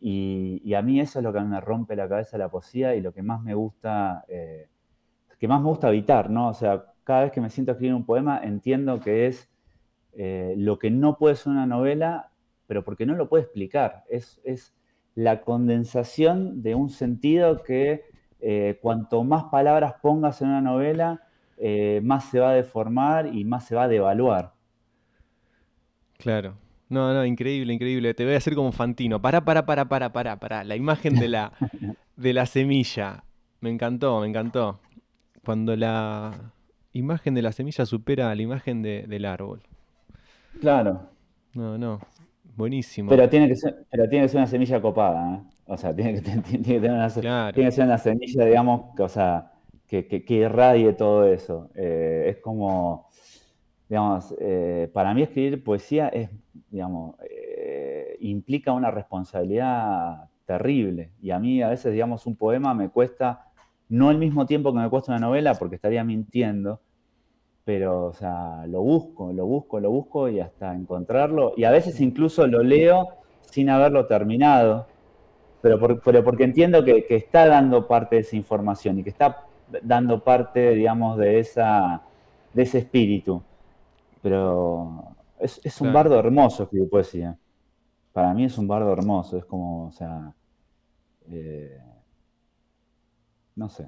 y, y a mí eso es lo que a mí me rompe la cabeza de la poesía y lo que más me gusta, eh, que más me gusta habitar, ¿no? O sea, cada vez que me siento a escribir un poema entiendo que es eh, lo que no puede ser una novela, pero porque no lo puede explicar. Es, es la condensación de un sentido que eh, cuanto más palabras pongas en una novela, eh, más se va a deformar y más se va a devaluar. Claro. No, no, increíble, increíble. Te voy a hacer como Fantino. Pará, pará, pará, pará, pará, pará. La imagen de la, de la semilla. Me encantó, me encantó. Cuando la imagen de la semilla supera a la imagen de- del árbol. Claro. No, no. Buenísimo. Pero tiene que ser, pero tiene que ser una semilla copada, ¿eh? O sea, tiene que, tiene que tener una, se- Claro. tiene que ser una semilla, digamos, que, o sea, que, que- que irradie todo eso. Eh, es como, digamos, eh, para mí escribir poesía es, digamos, eh, implica una responsabilidad terrible. Y a mí a veces, digamos, un poema me cuesta, no al mismo tiempo que me cuesta una novela, porque estaría mintiendo, pero, o sea, lo busco, lo busco, lo busco y hasta encontrarlo. Y a veces incluso lo leo sin haberlo terminado, pero, por- pero porque entiendo que, que está dando parte de esa información y que está dando parte, digamos, de, esa, de ese espíritu. Pero es, es un Claro. bardo hermoso escribir poesía. Para mí es un bardo hermoso, es como, o sea, eh, no sé.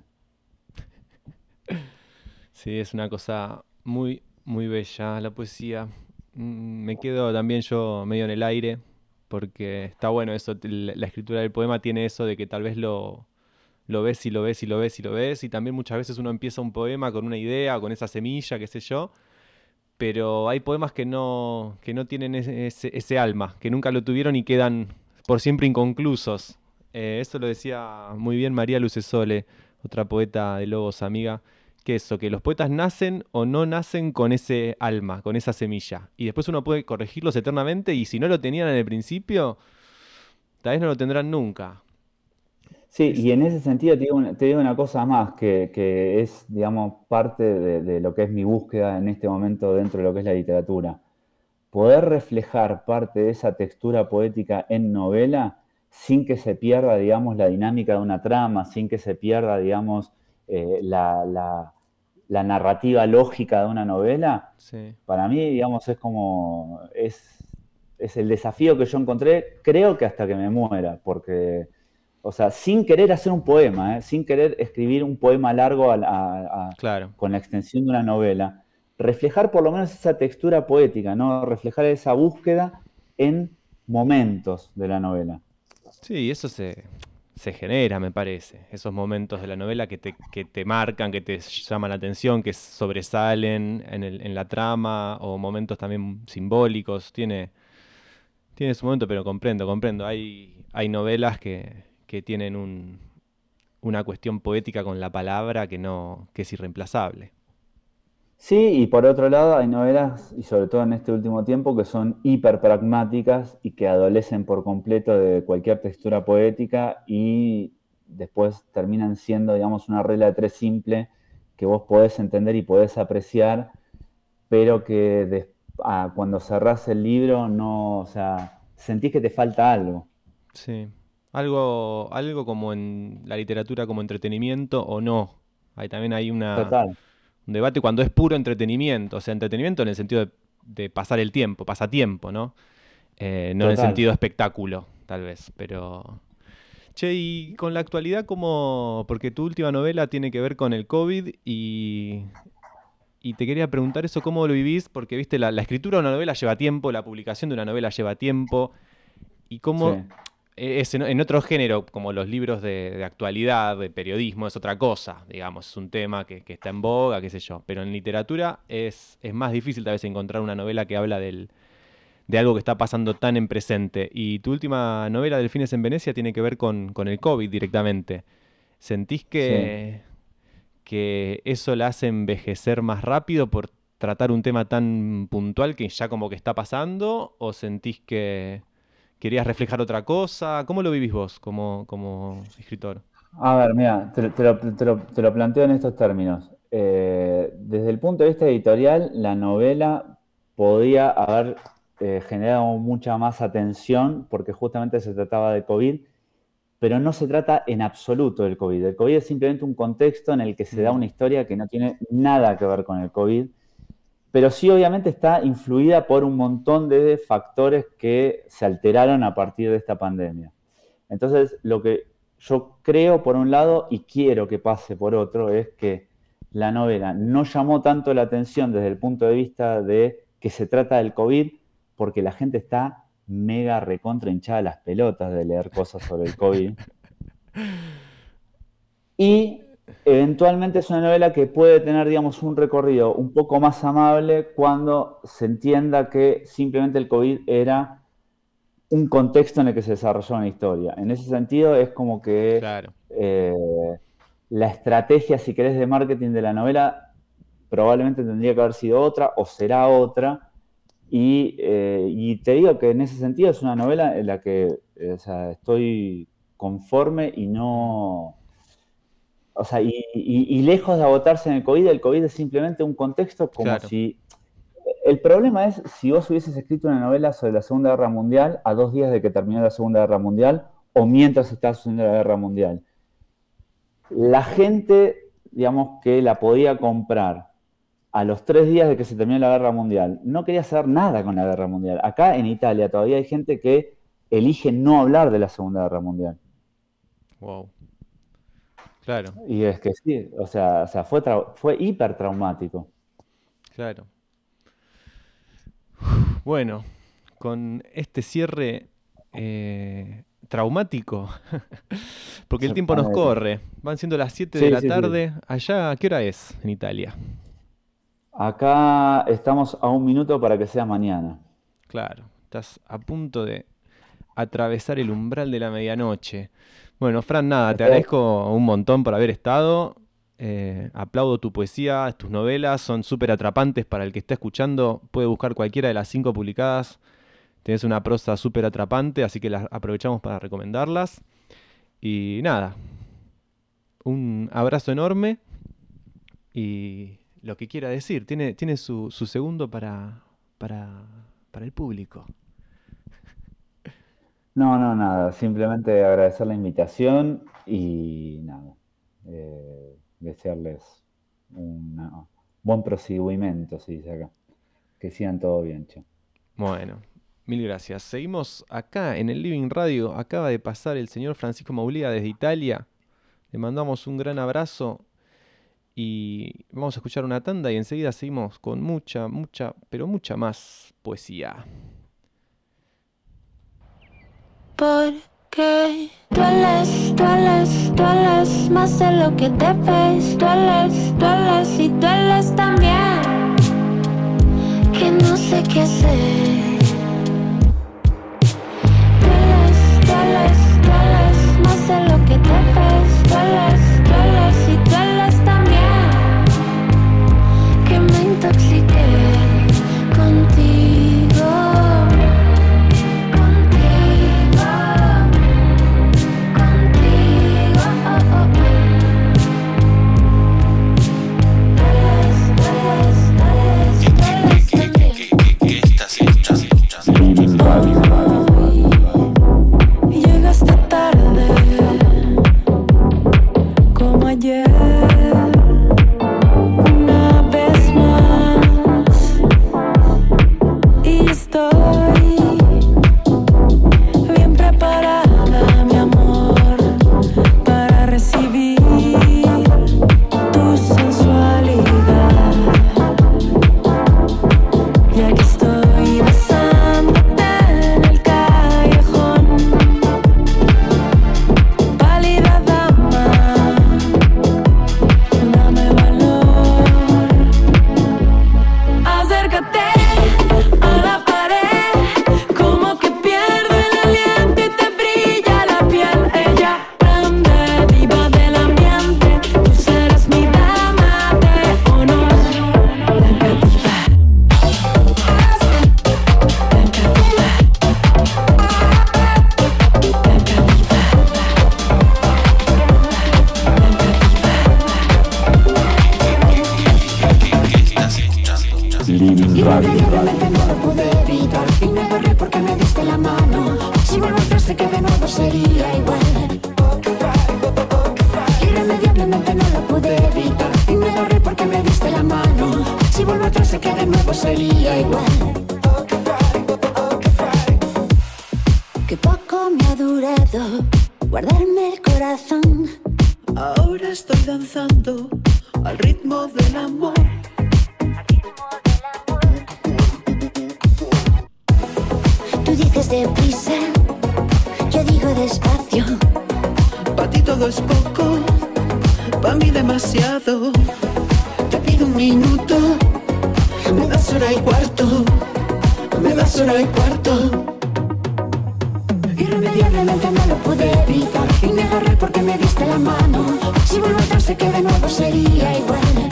Sí, es una cosa muy, muy bella la poesía. Mm, Me quedo también yo medio en el aire, porque está bueno eso, t- la la escritura del poema tiene eso de que tal vez lo, lo ves y lo ves y lo ves y lo ves, y también muchas veces uno empieza un poema con una idea, con esa semilla, qué sé yo, pero hay poemas que no, que no tienen ese, ese- ese alma, que nunca lo tuvieron y quedan por siempre inconclusos. Eh, eso lo decía muy bien María Luce Sole, otra poeta de Lobos, amiga, que eso, que los poetas nacen o no nacen con ese alma, con esa semilla. Y después uno puede corregirlos eternamente y si no lo tenían en el principio, tal vez no lo tendrán nunca. Sí, Es, y en ese sentido te digo una, te digo una cosa más que, que es, digamos, parte de, de lo que es mi búsqueda en este momento dentro de lo que es la literatura. Poder reflejar parte de esa textura poética en novela sin que se pierda, digamos, la dinámica de una trama, sin que se pierda, digamos, eh, la, la- la narrativa lógica de una novela, sí, para mí, digamos, es como, es, es el desafío que yo encontré, creo que hasta que me muera, porque, o sea, sin querer hacer un poema, ¿eh? Sin querer escribir un poema largo a- a- a- claro. con la extensión de una novela, reflejar por lo menos esa textura poética, ¿no? Reflejar esa búsqueda en momentos de la novela. Sí, eso se, se genera, me parece. Esos momentos de la novela que te, que te marcan, que te llaman la atención, que sobresalen en el- en la trama, o momentos también simbólicos. Tiene, tiene su momento, pero comprendo, comprendo. Hay, hay novelas que, que tienen un- una cuestión poética con la palabra que no, que es irreemplazable. Sí, y por otro lado hay novelas, y sobre todo en este último tiempo, que son hiper pragmáticas y que adolecen por completo de cualquier textura poética y después terminan siendo, digamos, una regla de tres simple que vos podés entender y podés apreciar, pero que des- ah, cuando cerrás el libro no, o sea, sentís que te falta algo. Sí. Algo, algo como en la literatura como entretenimiento o no. Hay, también hay una, Total, un debate cuando es puro entretenimiento, o sea, entretenimiento en el sentido de, de pasar el tiempo, pasatiempo, ¿no? Eh, no en el total. sentido espectáculo, tal vez, pero... Che, y con la actualidad, ¿cómo...? Porque tu última novela tiene que ver con el COVID y, y te quería preguntar eso, ¿cómo lo vivís? Porque, viste, la, la escritura de una novela lleva tiempo, la publicación de una novela lleva tiempo, y Sí. cómo eh, es en, en otro género, como los libros de, de actualidad, de periodismo, es otra cosa, digamos, es un tema que, que está en boga, qué sé yo. Pero en literatura es, es más difícil tal vez encontrar una novela que habla del, de algo que está pasando tan en presente. Y tu última novela, Delfines en Venecia, tiene que ver con, con el COVID directamente. ¿Sentís Sí. que, que eso la hace envejecer más rápido por tratar un tema tan puntual que ya como que está pasando? ¿O sentís que querías reflejar otra cosa? ¿Cómo lo vivís vos como, como escritor? A ver, mira, te, te lo, te lo- te lo planteo en estos términos. Eh, desde el punto de vista editorial, la novela podía haber eh, generaba mucha más atención porque justamente se trataba de COVID, pero no se trata en absoluto del COVID. El COVID es simplemente un contexto en el que se da una historia que no tiene nada que ver con el COVID, pero sí obviamente está influida por un montón de factores que se alteraron a partir de esta pandemia. Entonces, lo que yo creo por un lado y quiero que pase por otro es que la novela no llamó tanto la atención desde el punto de vista de que se trata del COVID, porque la gente está mega recontra hinchada las pelotas de leer cosas sobre el COVID. Y eventualmente es una novela que puede tener, digamos, un recorrido un poco más amable cuando se entienda que simplemente el COVID era un contexto en el que se desarrolló una historia. En ese sentido es como que Claro. eh, la estrategia, si querés, de marketing de la novela probablemente tendría que haber sido otra o será otra. Y, eh, y te digo que en ese sentido es una novela en la que eh, o sea, estoy conforme y no... O sea, y, y- y lejos de agotarse en el COVID, el COVID es simplemente un contexto como Claro. si... El problema es si vos hubieses escrito una novela sobre la Segunda Guerra Mundial a dos días de que terminó la Segunda Guerra Mundial o mientras estaba sucediendo la Guerra Mundial. La gente, digamos, que la podía comprar a los tres días de que se terminó la Guerra Mundial, no quería saber nada con la Guerra Mundial. Acá en Italia todavía hay gente que elige no hablar de la Segunda Guerra Mundial. Wow. Claro, Y es que sí, o sea, o sea fue, trau- fue hiper traumático. claro. Bueno, con este cierre eh, traumático, porque el tiempo nos Ponele. corre. Van siendo las siete de Sí, la sí, sí. tarde. Allá, ¿qué hora es en Italia? Acá estamos a un minuto para que sea mañana. Claro, estás a punto de atravesar el umbral de la medianoche. Bueno, Fran, nada, te Estoy- agradezco un montón por haber estado. Eh, aplaudo tu poesía, tus novelas, son súper atrapantes para el que está escuchando. Puede buscar cualquiera de las cinco publicadas. Tenés una prosa súper atrapante, así que las aprovechamos para recomendarlas. Y nada, un abrazo enorme y lo que quiera decir. Tiene, tiene su, su segundo para, para, para el público. No, no, nada, simplemente agradecer la invitación y nada, eh, desearles un no, buen procedimiento, se dice acá. Que sigan todo bien, che. Bueno, mil gracias. Seguimos acá en el Living Radio. Acaba de pasar el señor Francisco Maulía desde Italia. Le mandamos un gran abrazo y vamos a escuchar una tanda y enseguida seguimos con mucha, mucha, pero mucha más poesía. Porque dueles, dueles, dueles más de lo que debes. Dueles, dueles y dueles también. Que no sé qué hacer. Dueles, dueles, dueles más de lo que debes. Dueles, dueles y dueles también. Que me intoxiqué contigo. ¿Qué estás escuchando? Llegaste tarde, como ayer, una vez más, y estoy bien preparada, mi amor, para recibir tu sensualidad. Y aquí estoy besándote en el callejón, pálida dama, dame valor. Acércate a la pared, como que pierdo el aliento y te brilla la piel. Ella prende, viva del ambiente, tú serás mi dama de honor. Living Radio. No lo pude evitar, agarré porque me diste la mano. Si vuelvo atrás sé que de nuevo sería igual. Irremediablemente no lo pude evitar y me agarré porque me diste la mano. Si vuelvo atrás sé que de nuevo sería igual. Que poco me ha durado guardarme el corazón. Ahora estoy danzando al ritmo del amor. Tú dices deprisa, yo digo despacio. Pa' ti todo es poco, pa' mí demasiado. Te pido un minuto, me das hora y cuarto, me das hora y cuarto. Irremediablemente no lo pude evitar y me agarré porque me diste la mano. Si vuelvo atrás sé que de nuevo sería igual.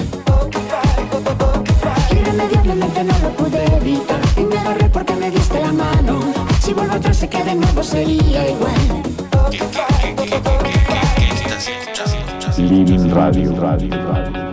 Irremediablemente no lo pude evitar y me agarré porque me diste la mano. Si vuelvo atrás sé que de nuevo sería igual. Living Radio, Radio, Radio.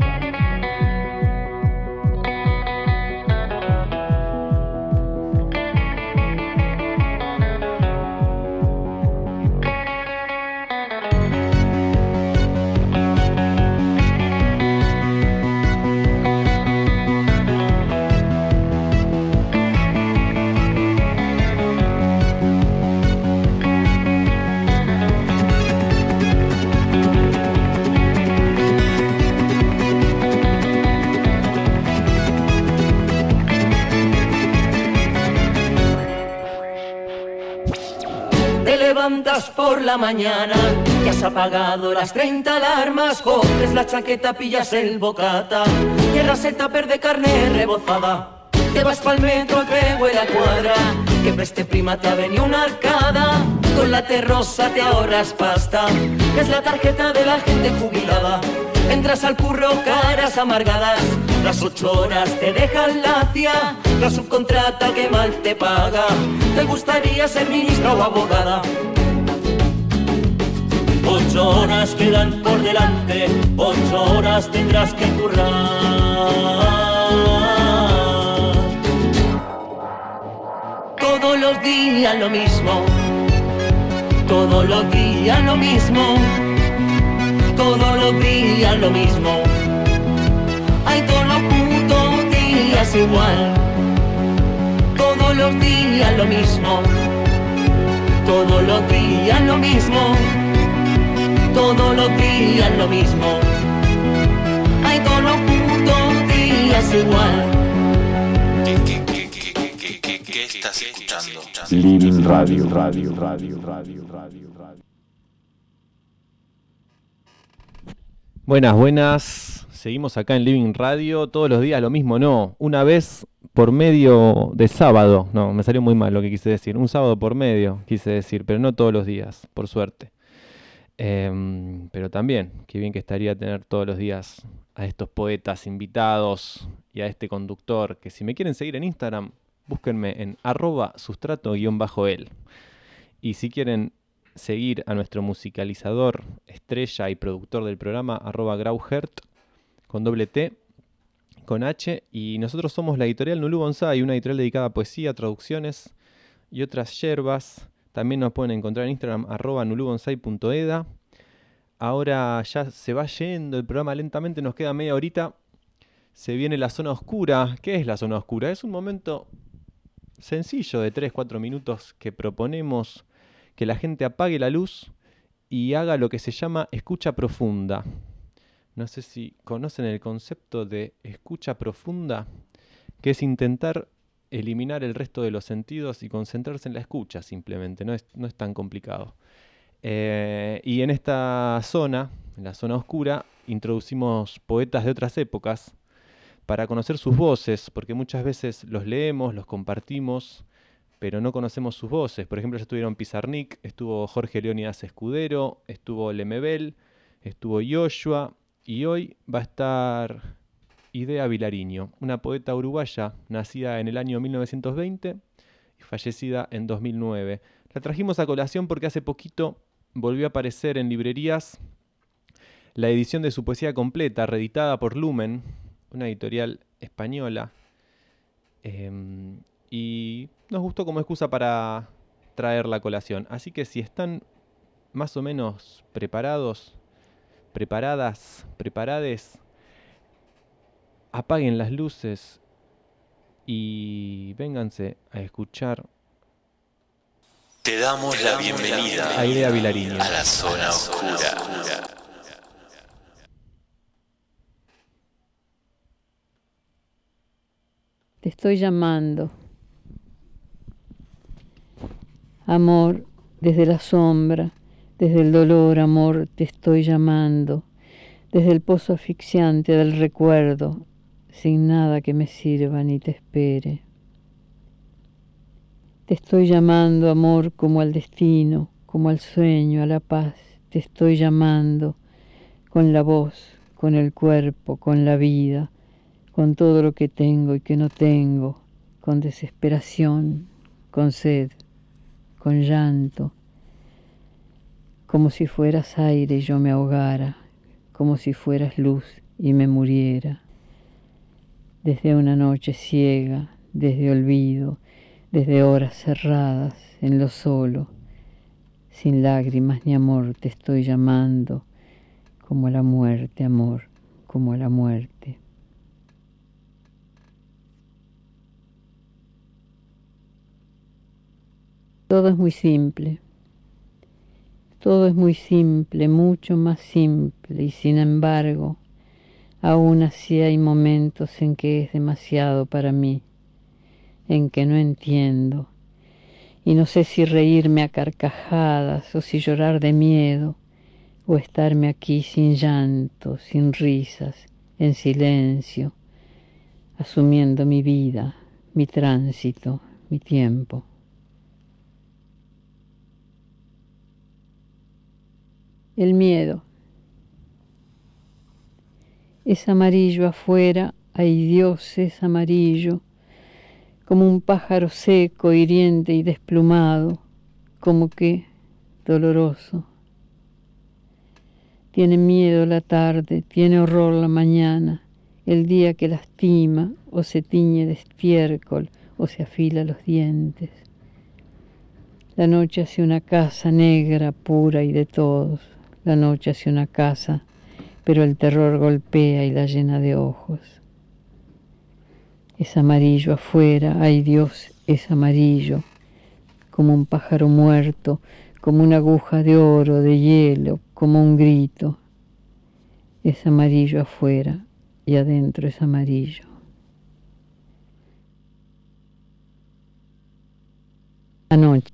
Por la mañana, ya has apagado las treinta alarmas, coges la chaqueta, pillas el bocata, cierras el tupper de carne rebozada, te vas pa'l metro que huele a cuadra, que preste prima te ha venido una arcada, con la terrosa te ahorras pasta, que es la tarjeta de la gente jubilada, entras al curro caras amargadas, las ocho horas te dejan lacia, la subcontrata que mal te paga, te gustaría ser ministra o abogada. Ocho horas quedan por delante, ocho horas tendrás que currar. Todos los días lo mismo, todos los días lo mismo, todos los días lo mismo. Hay todos los putos días igual, todos los días lo mismo, todos los días lo mismo. Todos los días lo mismo. Hay todos los putos días igual. ¿Qué, qué, qué, qué, qué, qué, qué estás escuchando? Living Radio, Radio, Radio, Radio, Radio, Radio. Buenas, buenas. Seguimos acá en Living Radio. Todos los días lo mismo, no. Una vez por medio de sábado. No, me salió muy mal lo que quise decir. Un sábado por medio, quise decir, pero no todos los días, por suerte. Eh, pero también, qué bien que estaría tener todos los días a estos poetas invitados y a este conductor, que si me quieren seguir en Instagram, búsquenme en arroba sustrato-el. Y si quieren seguir a nuestro musicalizador, estrella y productor del programa, arroba grauhert, con doble T, con H. Y nosotros somos la editorial Nulú Bonsai, una editorial dedicada a poesía, traducciones y otras yerbas. También nos pueden encontrar en Instagram, arroba nulubonsai punto eda. Ahora ya se va yendo el programa lentamente, nos queda media horita. Se viene la zona oscura. ¿Qué es la zona oscura? Es un momento sencillo de tres cuatro minutos que proponemos que la gente apague la luz y haga lo que se llama escucha profunda. No sé si conocen el concepto de escucha profunda, que es intentar eliminar el resto de los sentidos y concentrarse en la escucha simplemente, no es, no es tan complicado. Eh, y en esta zona, en la zona oscura, introducimos poetas de otras épocas para conocer sus voces, porque muchas veces los leemos, los compartimos, pero no conocemos sus voces. Por ejemplo, ya estuvieron Pizarnik, estuvo Jorge Leónidas Escudero, estuvo Lemebel, estuvo Yoshua, y hoy va a estar Idea Vilariño, una poeta uruguaya nacida en el año mil novecientos veinte y fallecida en dos mil nueve. La trajimos a colación porque hace poquito volvió a aparecer en librerías la edición de su poesía completa, reeditada por Lumen, una editorial española. Eh, y nos gustó como excusa para traer la colación. Así que si están más o menos preparados, preparadas, preparades, apaguen las luces y vénganse a escuchar. Te damos la bienvenida a Idea Vilariño, a la zona oscura. Te estoy llamando. Amor, desde la sombra, desde el dolor, amor, te estoy llamando. Desde el pozo asfixiante del recuerdo, sin nada que me sirva ni te espere. Te estoy llamando, amor, como al destino, como al sueño, a la paz. Te estoy llamando con la voz, con el cuerpo, con la vida, con todo lo que tengo y que no tengo, con desesperación, con sed, con llanto, como si fueras aire y yo me ahogara, como si fueras luz y me muriera. Desde una noche ciega, desde olvido, desde horas cerradas en lo solo, sin lágrimas ni amor te estoy llamando, como a la muerte, amor, como a la muerte. Todo es muy simple, todo es muy simple, mucho más simple, y sin embargo, aún así hay momentos en que es demasiado para mí, en que no entiendo, y no sé si reírme a carcajadas o si llorar de miedo, o estarme aquí sin llanto, sin risas, en silencio, asumiendo mi vida, mi tránsito, mi tiempo. El miedo. Es amarillo afuera, ay Dios, es amarillo, como un pájaro seco, hiriente y desplumado, como que doloroso. Tiene miedo la tarde, tiene horror la mañana, el día que lastima o se tiñe de estiércol o se afila los dientes. La noche hace una casa negra, pura y de todos. La noche hace una casa, pero el terror golpea y la llena de ojos. Es amarillo afuera, ay Dios, es amarillo, como un pájaro muerto, como una aguja de oro, de hielo, como un grito. Es amarillo afuera y adentro es amarillo. Anoche.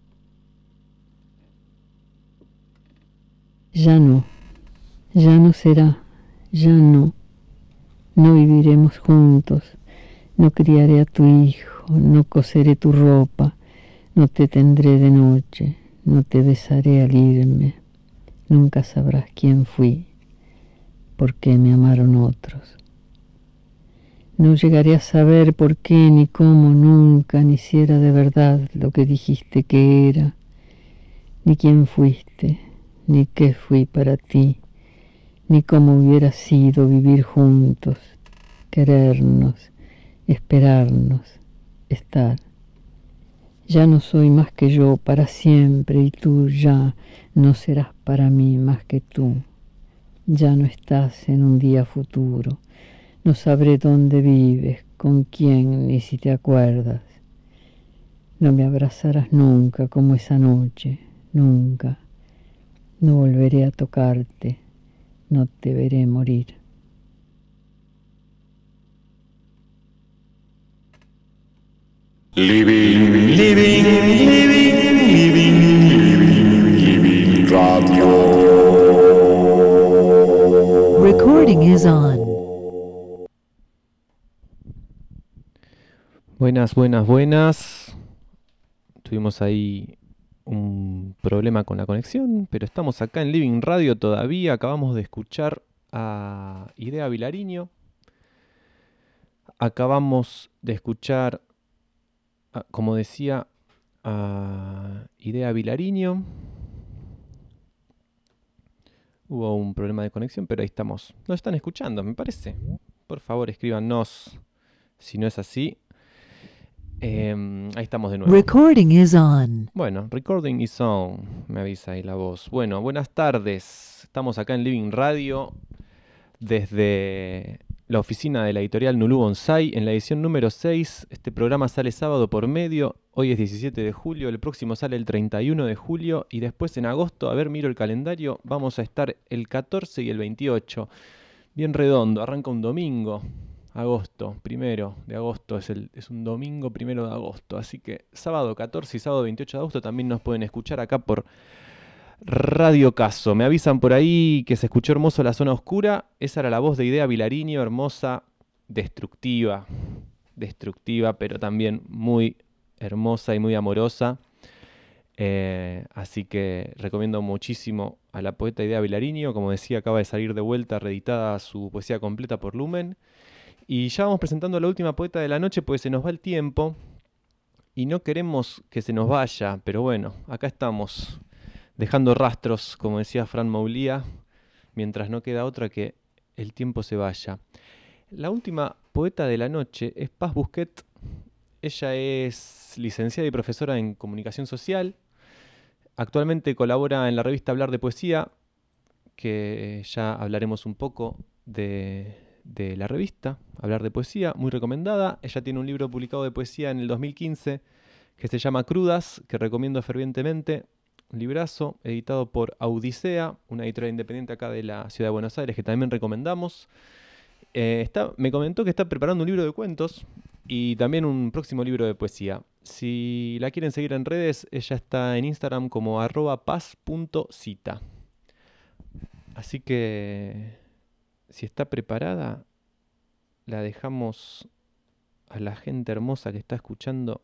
Ya no, ya no será, ya no, no viviremos juntos, no criaré a tu hijo, no coseré tu ropa, no te tendré de noche, no te besaré al irme, nunca sabrás quién fui, por qué me amaron otros. No llegaré a saber por qué, ni cómo, nunca, ni si era de verdad lo que dijiste que era, ni quién fuiste, ni qué fui para ti, ni cómo hubiera sido vivir juntos, querernos, esperarnos, estar. Ya no soy más que yo para siempre y tú ya no serás para mí más que tú. Ya no estás en un día futuro, no sabré dónde vives, con quién, ni si te acuerdas. No me abrazarás nunca como esa noche, nunca. No volveré a tocarte, no te veré morir. Living, living, living, living, living, living radio. Recording is on. Buenas, buenas, buenas. Tuvimos ahí un problema con la conexión, pero estamos acá en Living Radio todavía. Acabamos de escuchar a Idea Vilariño. Acabamos de escuchar, como decía, a Idea Vilariño. Hubo un problema de conexión, pero ahí estamos. Nos están escuchando, me parece. Por favor, escríbanos si no es así. Eh, ahí estamos de nuevo. Recording is on. Bueno, recording is on, me avisa ahí la voz. Bueno, buenas tardes. Estamos acá en Living Radio desde la oficina de la editorial Nulú Bonsai en la edición número seis. Este programa sale sábado por medio. Hoy es diecisiete de julio, el próximo sale el treinta y uno de julio y después en agosto, a ver, miro el calendario, vamos a estar el catorce y el veintiocho. Bien redondo, arranca un domingo. Agosto, primero de agosto, es, el, es un domingo primero de agosto, así que sábado catorce y sábado veintiocho de agosto también nos pueden escuchar acá por Radio Caso. Me avisan por ahí que se escuchó hermoso La Zona Oscura, esa era la voz de Idea Vilariño, hermosa, destructiva, destructiva, pero también muy hermosa y muy amorosa. Eh, así que recomiendo muchísimo a la poeta Idea Vilariño, como decía, acaba de salir de vuelta, reeditada su poesía completa por Lumen. Y ya vamos presentando a la última poeta de la noche porque se nos va el tiempo y no queremos que se nos vaya, pero bueno, acá estamos dejando rastros, como decía Fran Maulía, mientras no queda otra que el tiempo se vaya. La última poeta de la noche es Paz Busquet. Ella es licenciada y profesora en comunicación social. Actualmente colabora en la revista Hablar de Poesía, que ya hablaremos un poco de... de la revista, Hablar de Poesía, muy recomendada. Ella tiene un libro publicado de poesía en el dos mil quince que se llama Crudas, que recomiendo fervientemente. Un librazo editado por Audicea, una editorial independiente acá de la ciudad de Buenos Aires, que también recomendamos. Eh, está, me comentó que está preparando un libro de cuentos y también un próximo libro de poesía. Si la quieren seguir en redes, ella está en Instagram como arroba paz punto cita. Así que... si está preparada, la dejamos a la gente hermosa que está escuchando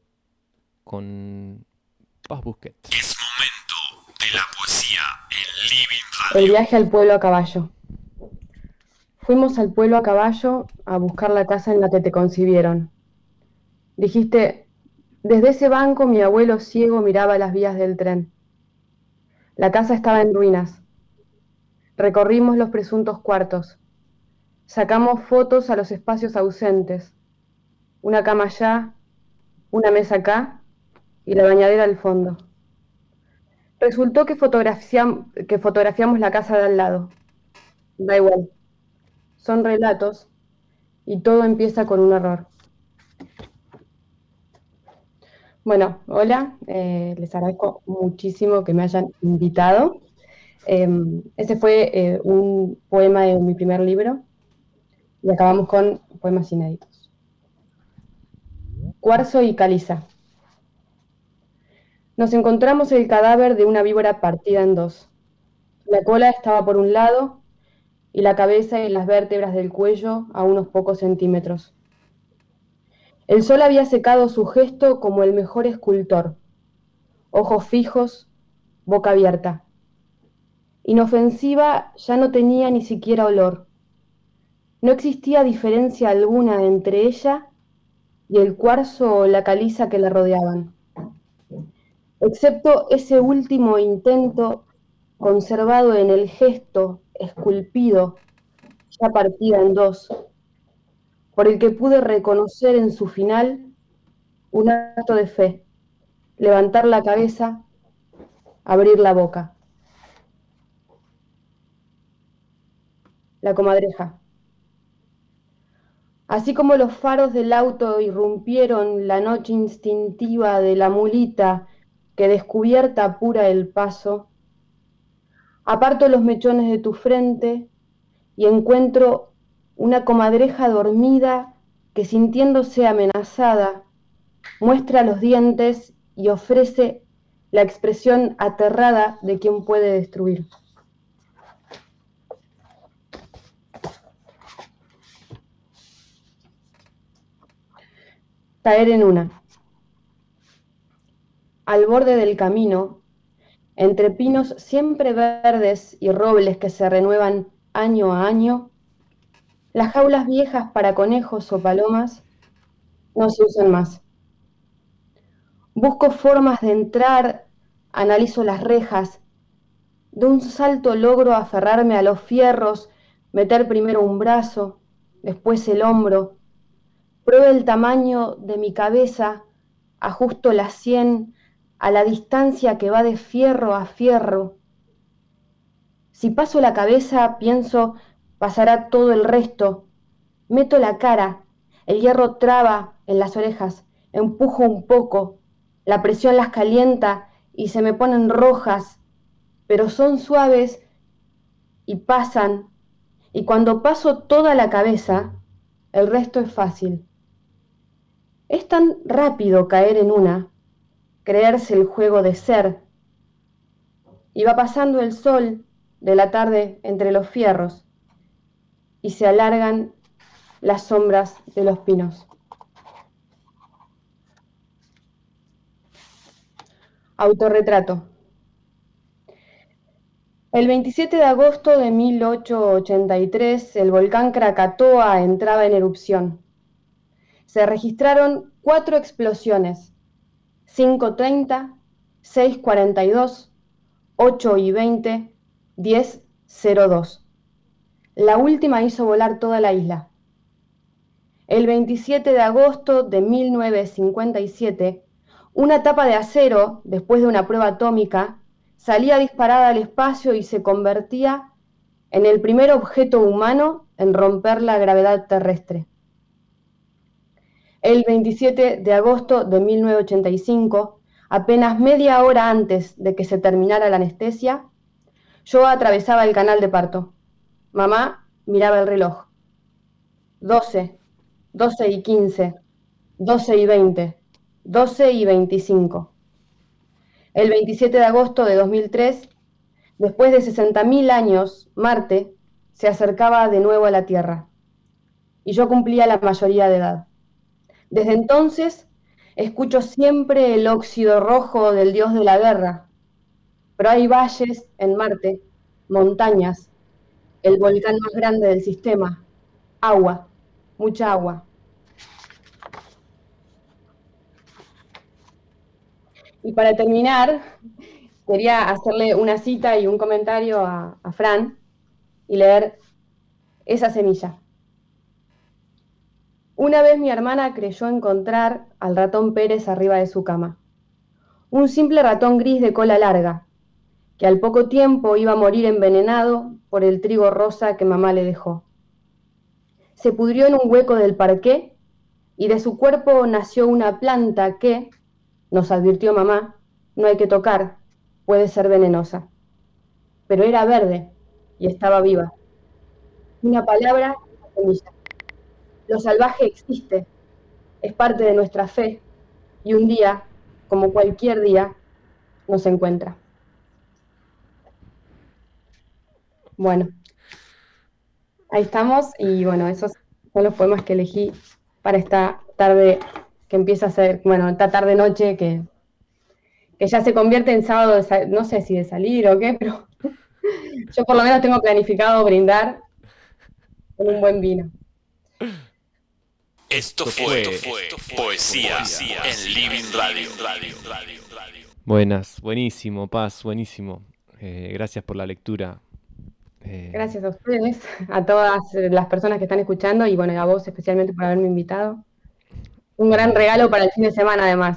con Paz Busquet. Es momento de la poesía en Living Radio. El viaje al pueblo a caballo. Fuimos al pueblo a caballo a buscar la casa en la que te concibieron. Dijiste, desde ese banco mi abuelo ciego miraba las vías del tren. La casa estaba en ruinas. Recorrimos los presuntos cuartos. Sacamos fotos a los espacios ausentes. Una cama allá, una mesa acá y la bañadera al fondo. Resultó que, fotografiam- que fotografiamos la casa de al lado. Da igual. Son relatos y todo empieza con un error. Bueno, hola. Eh, les agradezco muchísimo que me hayan invitado. Eh, ese fue eh, un poema de mi primer libro. Y acabamos con poemas inéditos. Cuarzo y caliza. Nos encontramos el cadáver de una víbora partida en dos. La cola estaba por un lado y la cabeza y las vértebras del cuello a unos pocos centímetros. El sol había secado su gesto como el mejor escultor. Ojos fijos, boca abierta. Inofensiva, ya no tenía ni siquiera olor. No existía diferencia alguna entre ella y el cuarzo o la caliza que la rodeaban, excepto ese último intento conservado en el gesto esculpido, ya partida en dos, por el que pude reconocer en su final un acto de fe, levantar la cabeza, abrir la boca. La comadreja. Así como los faros del auto irrumpieron la noche instintiva de la mulita que descubierta apura el paso, aparto los mechones de tu frente y encuentro una comadreja dormida que, sintiéndose amenazada, muestra los dientes y ofrece la expresión aterrada de quien puede destruir. Caer en una. Al borde del camino, entre pinos siempre verdes y robles que se renuevan año a año, las jaulas viejas para conejos o palomas no se usan más. Busco formas de entrar, analizo las rejas, de un salto logro aferrarme a los fierros, meter primero un brazo, después el hombro. Pruebo el tamaño de mi cabeza ajusto la sien a la distancia que va de fierro a fierro. Si paso la cabeza, pienso, pasará todo el resto. Meto la cara, el hierro traba en las orejas, empujo un poco, la presión las calienta y se me ponen rojas, pero son suaves y pasan, y cuando paso toda la cabeza, el resto es fácil. Es tan rápido caer en una, creerse el juego de ser, y va pasando el sol de la tarde entre los fierros, y se alargan las sombras de los pinos. Autorretrato. El veintisiete de agosto de mil ochocientos ochenta y tres, el volcán Krakatoa entraba en erupción. Se registraron cuatro explosiones, cinco treinta, seis cuarenta y dos, ocho y veinte, diez cero dos. La última hizo volar toda la isla. El veintisiete de agosto de mil novecientos cincuenta y siete, una tapa de acero, después de una prueba atómica, salía disparada al espacio y se convertía en el primer objeto humano en romper la gravedad terrestre. El veintisiete de agosto de mil novecientos ochenta y cinco, apenas media hora antes de que se terminara la anestesia, yo atravesaba el canal de parto. Mamá miraba el reloj. doce, doce y quince, doce y veinte, doce y veinticinco. El veintisiete de agosto de dos mil tres, después de sesenta mil años, Marte se acercaba de nuevo a la Tierra, y yo cumplía la mayoría de edad. Desde entonces, escucho siempre el óxido rojo del dios de la guerra, pero hay valles en Marte, montañas, el volcán más grande del sistema, agua, mucha agua. Y para terminar, quería hacerle una cita y un comentario a, a Fran y leer esa semilla. Una vez mi hermana creyó encontrar al ratón Pérez arriba de su cama. Un simple ratón gris de cola larga, que al poco tiempo iba a morir envenenado por el trigo rosa que mamá le dejó. Se pudrió en un hueco del parqué y de su cuerpo nació una planta que, nos advirtió mamá, no hay que tocar, puede ser venenosa. Pero era verde y estaba viva. Una palabra, una semilla. Lo salvaje existe, es parte de nuestra fe y un día, como cualquier día, nos encuentra. Bueno, ahí estamos y bueno, esos son los poemas que elegí para esta tarde que empieza a ser, bueno, esta tarde-noche que, que ya se convierte en sábado, de, no sé si de salir o qué, pero yo por lo menos tengo planificado brindar con un buen vino. Esto fue, Esto fue Poesía, Poesía en Living Radio. Buenas, buenísimo, Paz, buenísimo. Eh, gracias por la lectura. Eh... Gracias a ustedes, a todas las personas que están escuchando y bueno, a vos especialmente por haberme invitado. Un gran regalo para el fin de semana, además.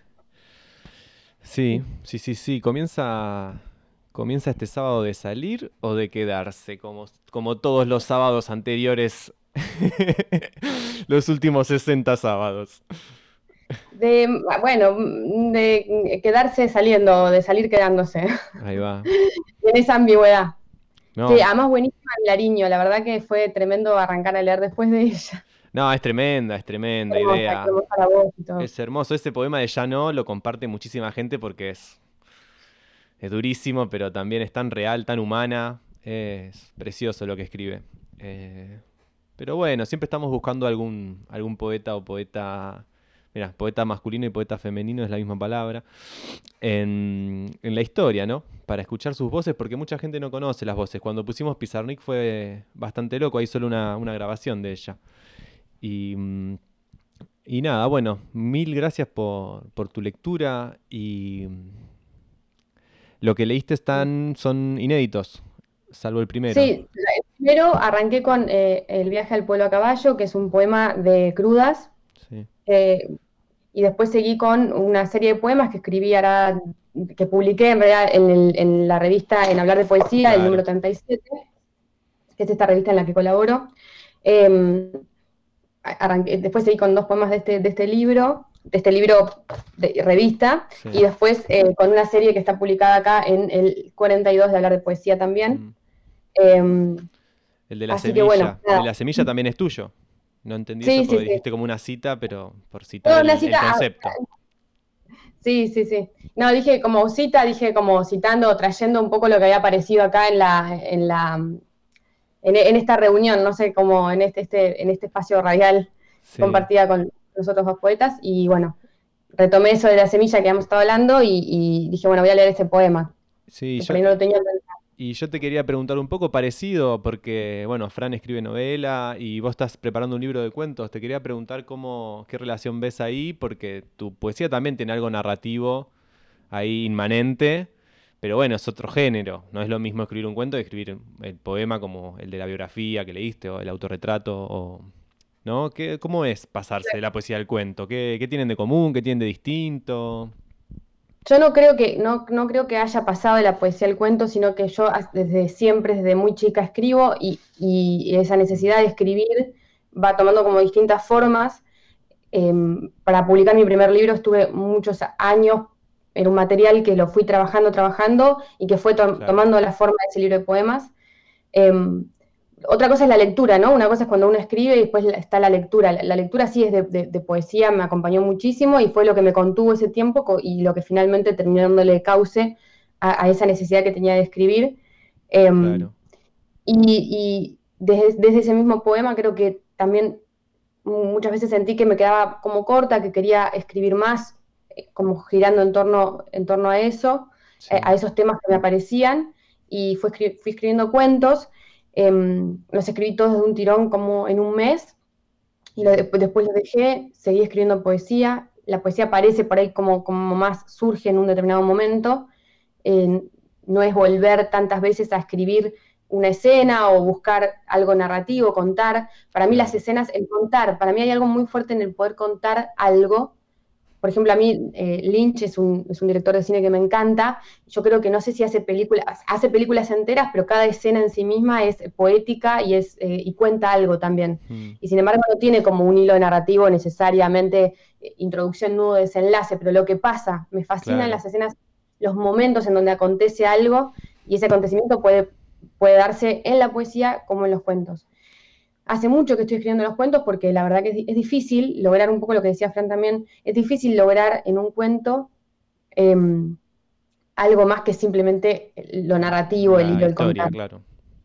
Sí, sí, sí, sí. ¿Comienza, comienza este sábado de salir o de quedarse? Como, como todos los sábados anteriores, los últimos sesenta sábados. De, bueno, de quedarse saliendo, de salir quedándose. Ahí va. En esa ambigüedad. No. Sí, además buenísima Vilariño, la verdad que fue tremendo arrancar a leer después de ella. No, es tremenda, es tremenda hermosa, idea. Hermosa la voz y todo. Es hermoso. Ese poema de Ya no lo comparte muchísima gente porque es, es durísimo, pero también es tan real, tan humana. Es precioso lo que escribe. Eh, pero bueno, siempre estamos buscando algún, algún poeta o poeta... Mira, poeta masculino y poeta femenino es la misma palabra. En, en la historia, ¿no? Para escuchar sus voces, porque mucha gente no conoce las voces. Cuando pusimos Pizarnik fue bastante loco, hay solo una, una grabación de ella. Y, y nada, bueno, mil gracias por, por tu lectura y lo que leíste están, son inéditos, salvo el primero. Sí, el primero arranqué con eh, El viaje al pueblo a caballo, que es un poema de Crudas. Sí. Eh, y después seguí con una serie de poemas que escribí ahora, que publiqué en realidad en, el- en la revista En Hablar de Poesía, el Claro. número treinta y siete, que es esta revista en la que colaboro. Eh, arranqué- después seguí con dos poemas de este, de este libro, de este libro de revista, Sí. y después eh, con una serie que está publicada acá en el cuarenta y dos de Hablar de Poesía Mm. también. Eh, El de la así que semilla. bueno, el de nada. la semilla también es tuyo. No entendí Sí, eso sí, porque sí. dijiste como una cita, pero por citar No, el, una el cita, ah, concepto. Sí, sí, sí. No, dije como cita, dije como citando, trayendo un poco lo que había aparecido acá en la, en la, en, en esta reunión, no sé, como en este, este, en este espacio radial Sí. compartida con los otros dos poetas, y bueno, retomé eso de la semilla que habíamos estado hablando y, y dije, bueno, voy a leer este poema, Sí, que yo, por ahí no lo tenía pensado. y yo te quería preguntar un poco parecido, porque, bueno, Fran escribe novela y vos estás preparando un libro de cuentos. Te quería preguntar cómo, qué relación ves ahí, porque tu poesía también tiene algo narrativo ahí inmanente, pero bueno, es otro género. No es lo mismo escribir un cuento que escribir el poema como el de la biografía que leíste o el autorretrato, o, ¿no? ¿Qué, cómo es pasarse de la poesía al cuento? ¿Qué, qué tienen de común? ¿Qué tienen de distinto? Yo no creo que, no, no creo que haya pasado de la poesía al cuento, sino que yo as- desde siempre, desde muy chica escribo y, y esa necesidad de escribir va tomando como distintas formas. Em, para publicar mi primer libro estuve muchos años en un material que lo fui trabajando, trabajando y que fue to- Claro. tomando la forma de ese libro de poemas. Em, Otra cosa es la lectura, ¿no? Una cosa es cuando uno escribe y después la- está la lectura. La, la lectura sí es de, de- de poesía, me acompañó muchísimo y fue lo que me contuvo ese tiempo co- y lo que finalmente terminó dándole cauce a, a esa necesidad que tenía de escribir. Em, Claro. y y desde, desde ese mismo poema creo que también muchas veces sentí que me quedaba como corta, que quería escribir más, eh, como girando en torno, en torno a eso, Sí. eh, a esos temas que me aparecían, y fui, escri- fui escribiendo cuentos. Em, los escribí todos de un tirón como en un mes, y lo- después, después los dejé, seguí escribiendo poesía. La poesía aparece por ahí como, como más surge en un determinado momento. Eh, no es volver tantas veces a escribir una escena o buscar algo narrativo, contar. Para mí las escenas, el contar, para mí hay algo muy fuerte en el poder contar algo. Por ejemplo, a mí eh, Lynch es un, es un director de cine que me encanta. Yo creo que no sé si hace películas, hace películas enteras, pero cada escena en sí misma es poética y, es, eh, y cuenta algo también. Mm. Y sin embargo no tiene como un hilo narrativo necesariamente, eh, introducción, nudo, desenlace, pero lo que pasa, me fascinan Claro. las escenas, los momentos en donde acontece algo, y ese acontecimiento puede, puede darse en la poesía como en los cuentos. Hace mucho que estoy escribiendo los cuentos porque la verdad que es, di- es difícil lograr un poco lo que decía Fran también, es difícil lograr en un cuento em, algo más que simplemente lo narrativo, el La hilo, el historia, contar. claro.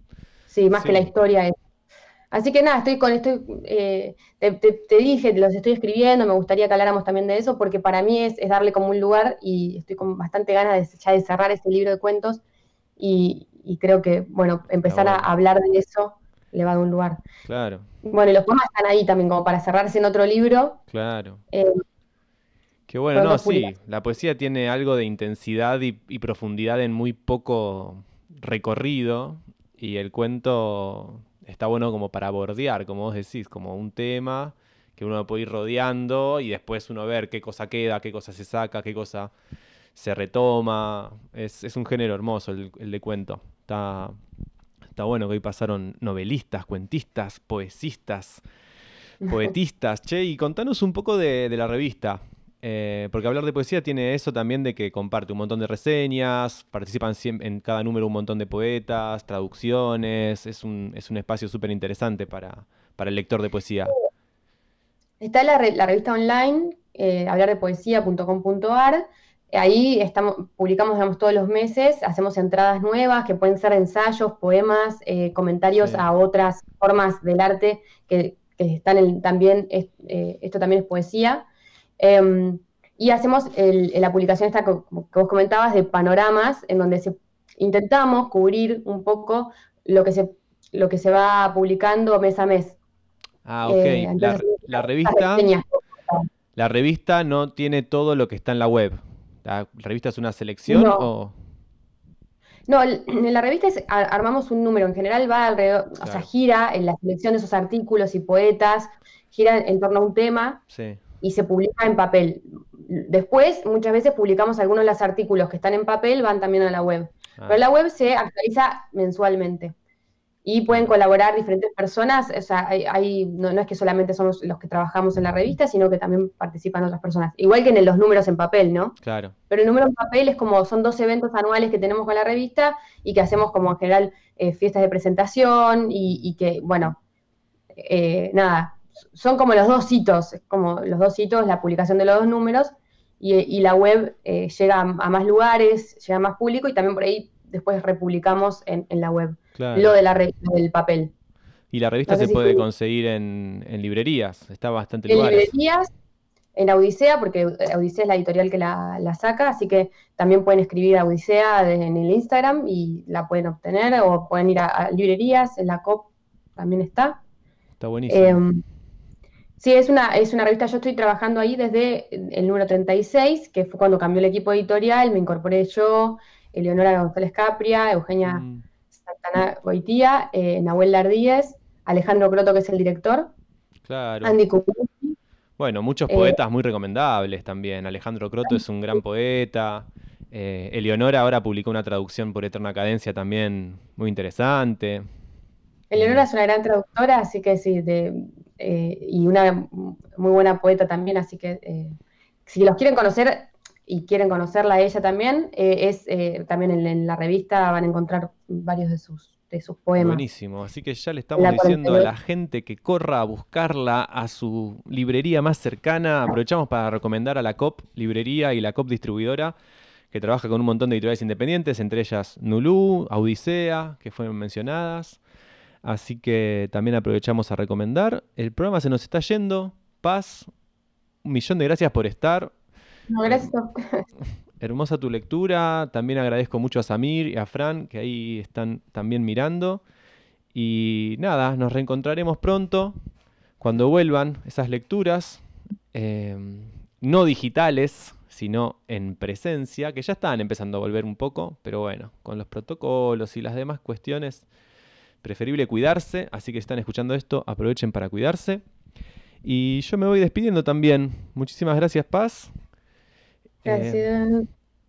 Sí, más que la Sí. historia es. Así que nada, estoy con estoy, eh, te, te- te dije, los estoy escribiendo, me gustaría que habláramos también de eso, porque para mí es, es darle como un lugar y estoy con bastante ganas de, ya de cerrar este libro de cuentos y, y creo que, bueno, empezar a bueno. hablar de eso le va a dar un lugar. Claro, Bueno, y los poemas están ahí también como para cerrarse en otro libro. claro. eh, Qué bueno, con no, dos sí. publicaciones. La poesía tiene algo de intensidad y, y profundidad en muy poco recorrido. Y el cuento está bueno como para bordear, como vos decís, como un tema que uno puede ir rodeando y después uno ver qué cosa queda, qué cosa se saca, qué cosa se retoma. Es, es un género hermoso el, el de cuento. Está, está bueno que hoy pasaron novelistas, cuentistas, poesistas, poetistas. Che, y contanos un poco de, de la revista. Eh, porque hablar de poesía tiene eso también de que comparte un montón de reseñas, participan siem- en cada número un montón de poetas, traducciones. Es un, es un espacio súper interesante para, para el lector de poesía. Está la, re- la revista online, eh, hablar de poesía punto com punto ar. Ahí estamos, publicamos, digamos, todos los meses, hacemos entradas nuevas que pueden ser ensayos, poemas, eh, comentarios Sí. a otras formas del arte que, que están en, también, es- eh, esto también es poesía. Em, y hacemos el- la publicación esta que, que vos comentabas de panoramas, en donde se, intentamos cubrir un poco lo que se, lo que se va publicando mes a mes. Ah, ok. Eh, La, entonces, la estas revista, reseñas. la revista no tiene todo lo que está en la web. ¿La revista es una selección No. o...? No, el- en la revista es- a- armamos un número, en general va alrededor, o sea, Claro. gira en la selección de esos artículos y poetas, gira en torno a un tema, Sí. y se publica en papel. Después, muchas veces publicamos algunos de los artículos que están en papel, van también a la web. Ah. Pero la web se actualiza mensualmente. Y pueden colaborar diferentes personas, o sea, hay, hay- no, no es que solamente somos los que trabajamos en la revista, sino que también participan otras personas. Igual que en los números en papel, ¿no? Claro. Pero el número en papel es como, son dos eventos anuales que tenemos con la revista y que hacemos como en general eh, fiestas de presentación y, y que, bueno, eh, nada, son como los dos hitos, es como los dos hitos, la publicación de los dos números y, y la web eh, llega a, a más lugares, llega a más público y también por ahí después republicamos en, en la web Claro. lo de la re- del papel. Y la revista No sé se si puede fui- conseguir en, en librerías, está bastante En lugares. librerías, en Odisea, porque Odisea es la editorial que la, la saca, así que también pueden escribir a Odisea de- en el Instagram y la pueden obtener, o pueden ir a, a librerías, en la C O P también está. Está buenísimo. Eh, sí, es una, es una revista, yo estoy trabajando ahí desde el número treinta y seis, que fue cuando cambió el equipo editorial, me incorporé yo, Eleonora González Capria, Eugenia Mm. Santana Goitía, eh, Nahuel Lardíez, Alejandro Croto, que es el director, Claro. Andy Cucurucci. Bueno, muchos Eh, poetas muy recomendables también. Alejandro Croto es un gran poeta. Eh, Eleonora ahora publicó una traducción por Eterna Cadencia también muy interesante. Eleonora es una gran traductora, así que sí, de, eh, y una muy buena poeta también, así que eh, si los quieren conocer y quieren conocerla a ella también, eh, es eh, también en, en la revista van a encontrar varios de sus, de sus poemas. Buenísimo. Así que ya le estamos La diciendo a cuarenta y la gente que corra a buscarla a su librería más cercana. Aprovechamos para recomendar a la C O P Librería y la C O P Distribuidora, que trabaja con un montón de editoriales independientes, entre ellas Nulú, Odisea, que fueron mencionadas. Así que también aprovechamos a recomendar. El programa se nos está yendo. Paz, un millón de gracias por estar. No, gracias a ustedes. Hermosa tu lectura. También agradezco mucho a Samir y a Fran, que ahí están también mirando. Y nada, nos reencontraremos pronto cuando vuelvan esas lecturas, eh, no digitales, sino en presencia, que ya están empezando a volver un poco, pero bueno, con los protocolos y las demás cuestiones, preferible cuidarse. Así que si están escuchando esto, aprovechen para cuidarse. Y yo me voy despidiendo también. Muchísimas gracias, Paz. Gracias. Eh,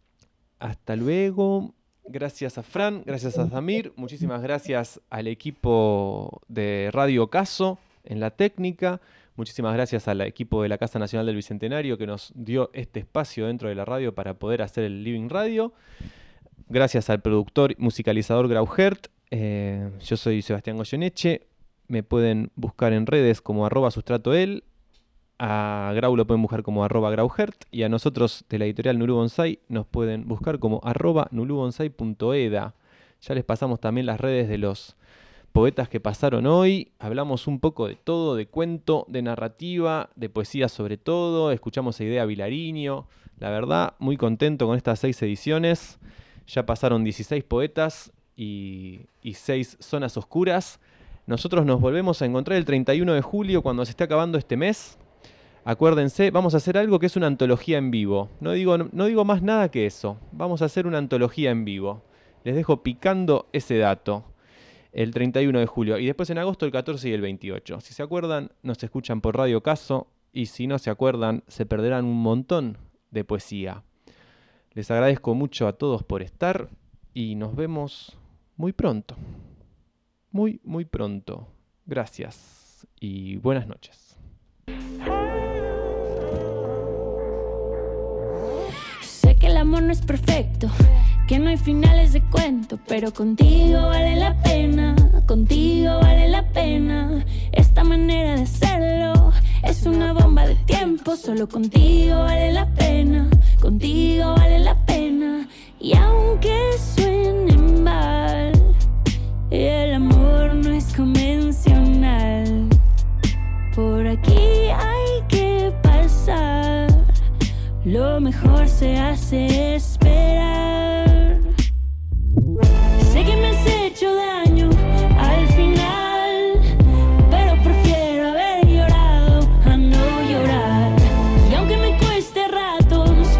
hasta luego. Gracias a Fran, gracias a Samir, muchísimas gracias al equipo de Radio Caso en la técnica, muchísimas gracias al equipo de la Casa Nacional del Bicentenario que nos dio este espacio dentro de la radio para poder hacer el Living Radio. Gracias al productor y musicalizador Grauhert. Eh, yo soy Sebastián Goyeneche. Me pueden buscar en redes como arroba sustratoel. A Grau lo pueden buscar como arroba Grauhert. Y a nosotros de la editorial Nulú Bonsai nos pueden buscar como arroba nulubonsai punto eda. Ya les pasamos también las redes de los poetas que pasaron hoy. Hablamos un poco de todo, de cuento, de narrativa, de poesía sobre todo. Escuchamos a Idea Vilariño. La verdad, muy contento con estas seis ediciones. Ya pasaron dieciséis poetas y, y seis zonas oscuras. Nosotros nos volvemos a encontrar el treinta y uno de julio cuando se esté acabando este mes. Acuérdense, vamos a hacer algo que es una antología en vivo. No digo, no digo más nada que eso. Vamos a hacer una antología en vivo. Les dejo picando ese dato. El treinta y uno de julio. Y después en agosto el catorce y el veintiocho. Si se acuerdan, nos escuchan por Radio Caso. Y si no se acuerdan, se perderán un montón de poesía. Les agradezco mucho a todos por estar. Y nos vemos muy pronto. Muy, muy pronto. Gracias. Y buenas noches. Sé que el amor no es perfecto, que no hay finales de cuento, pero contigo vale la pena, contigo vale la pena. Esta manera de hacerlo es una bomba de tiempo, solo contigo vale la pena, contigo vale la pena. Y aunque suene mal, el amor no es convencional. Por aquí hay que pasar, lo mejor se hace esperar. Sé que me has hecho daño al final, pero prefiero haber llorado a no llorar. Y aunque me cueste ratos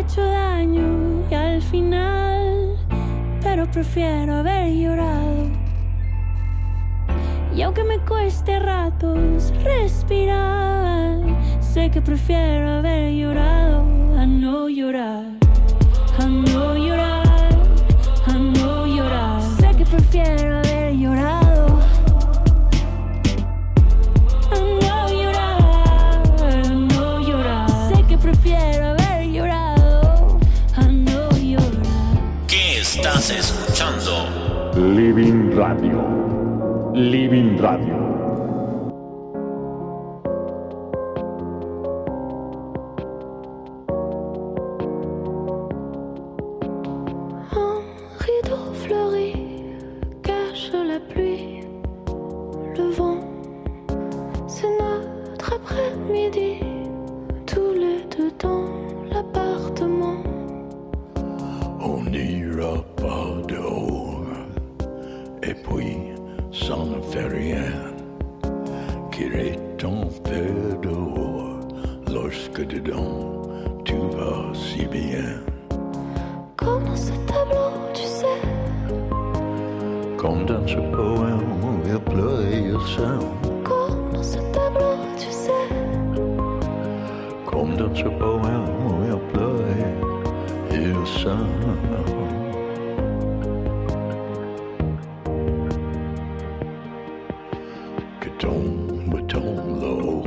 hecho daño y al final, pero prefiero haber llorado. Y aunque me cueste a ratos respirar, sé que prefiero haber llorado a no llorar, a no llorar, a no llorar. Sé que prefiero haber llorado a no llorar, a no llorar. Sé que prefiero haber llorado a no llorar. ¿Qué estás escuchando? Living Radio. Living Radio. Un rideau fleuri cache la pluie, le vent, c'est notre après-midi, tous les deux dans l'appartement. On n'ira pas dehors, et puis ça ne fait rien. Qu'irait-on faire dehors lorsque dedans tu vas si bien? Comme dans ce tableau, tu sais, Comme dans ce poème où il pleut le sang. comme dans ce tableau, tu sais, Comme dans ce poème où il pleut le sang. Que tombe ton lot,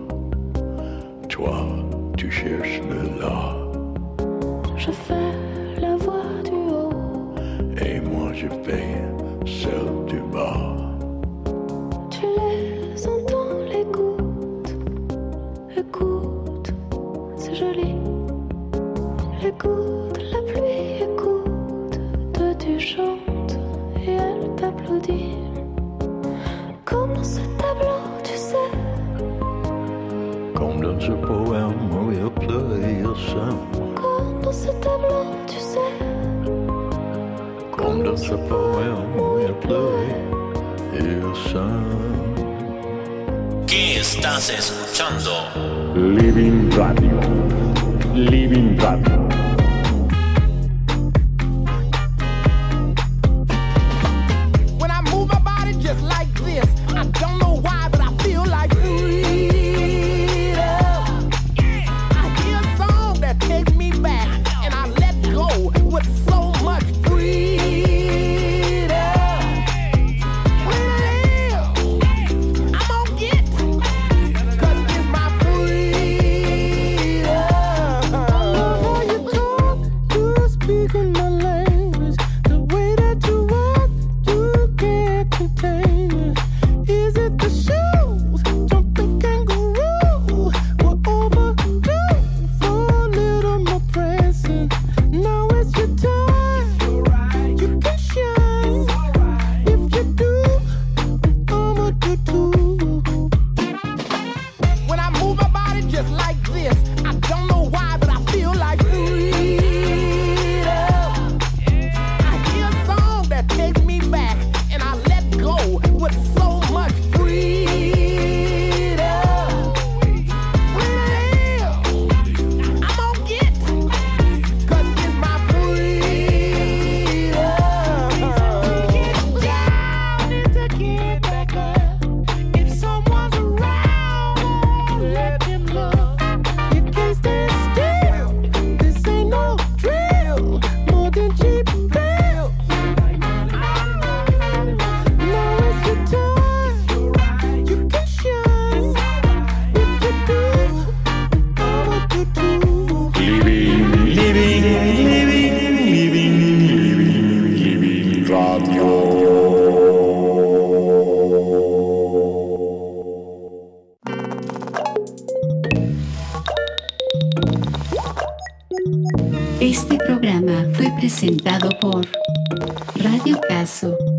toi tu cherches le là, je fais la voix du haut, et moi je fais celle du bas. tu les entends, les gouttes, écoute, c'est joli, les gouttes, la pluie, écoute, toi tu chantes et elle t'applaudit. Comme dans ce tableau, tu sais, Comme dans ce poème où il pleut le sang. comme dans ce tableau, tu sais, Comme dans ce poème où il pleut le sang. ¿Qué estás escuchando? Living Radio. Living Radio. When I move my body just like this, I don't know why, but I feel like freedom. I hear a song that takes me back, and I let go with so much freedom. Freedom, I'm gonna get, 'cause it's my freedom. I love how you talk, you speak in my language, the way that you walk, you can't contain it. Is it the shoes? Jumping kangaroo. We're overdue for a little more pressing. Now it's your time. You can shine. If you do, I'ma do too. When I move my body just like this, I don't know why, but I feel like freedom. I hear a song that takes me back, and I let go with so much freedom. Freedom, I'm gonna get, 'cause it's my freedom. Get down and to get back up. If someone's around, let him look. You can't stand still. This ain't no drill. More than cheap thrills. Now it's your time. You can shine. If you do, I'ma do too. Living, living, living, living, living, living Radio. Este programa fue presentado por Radio Caso.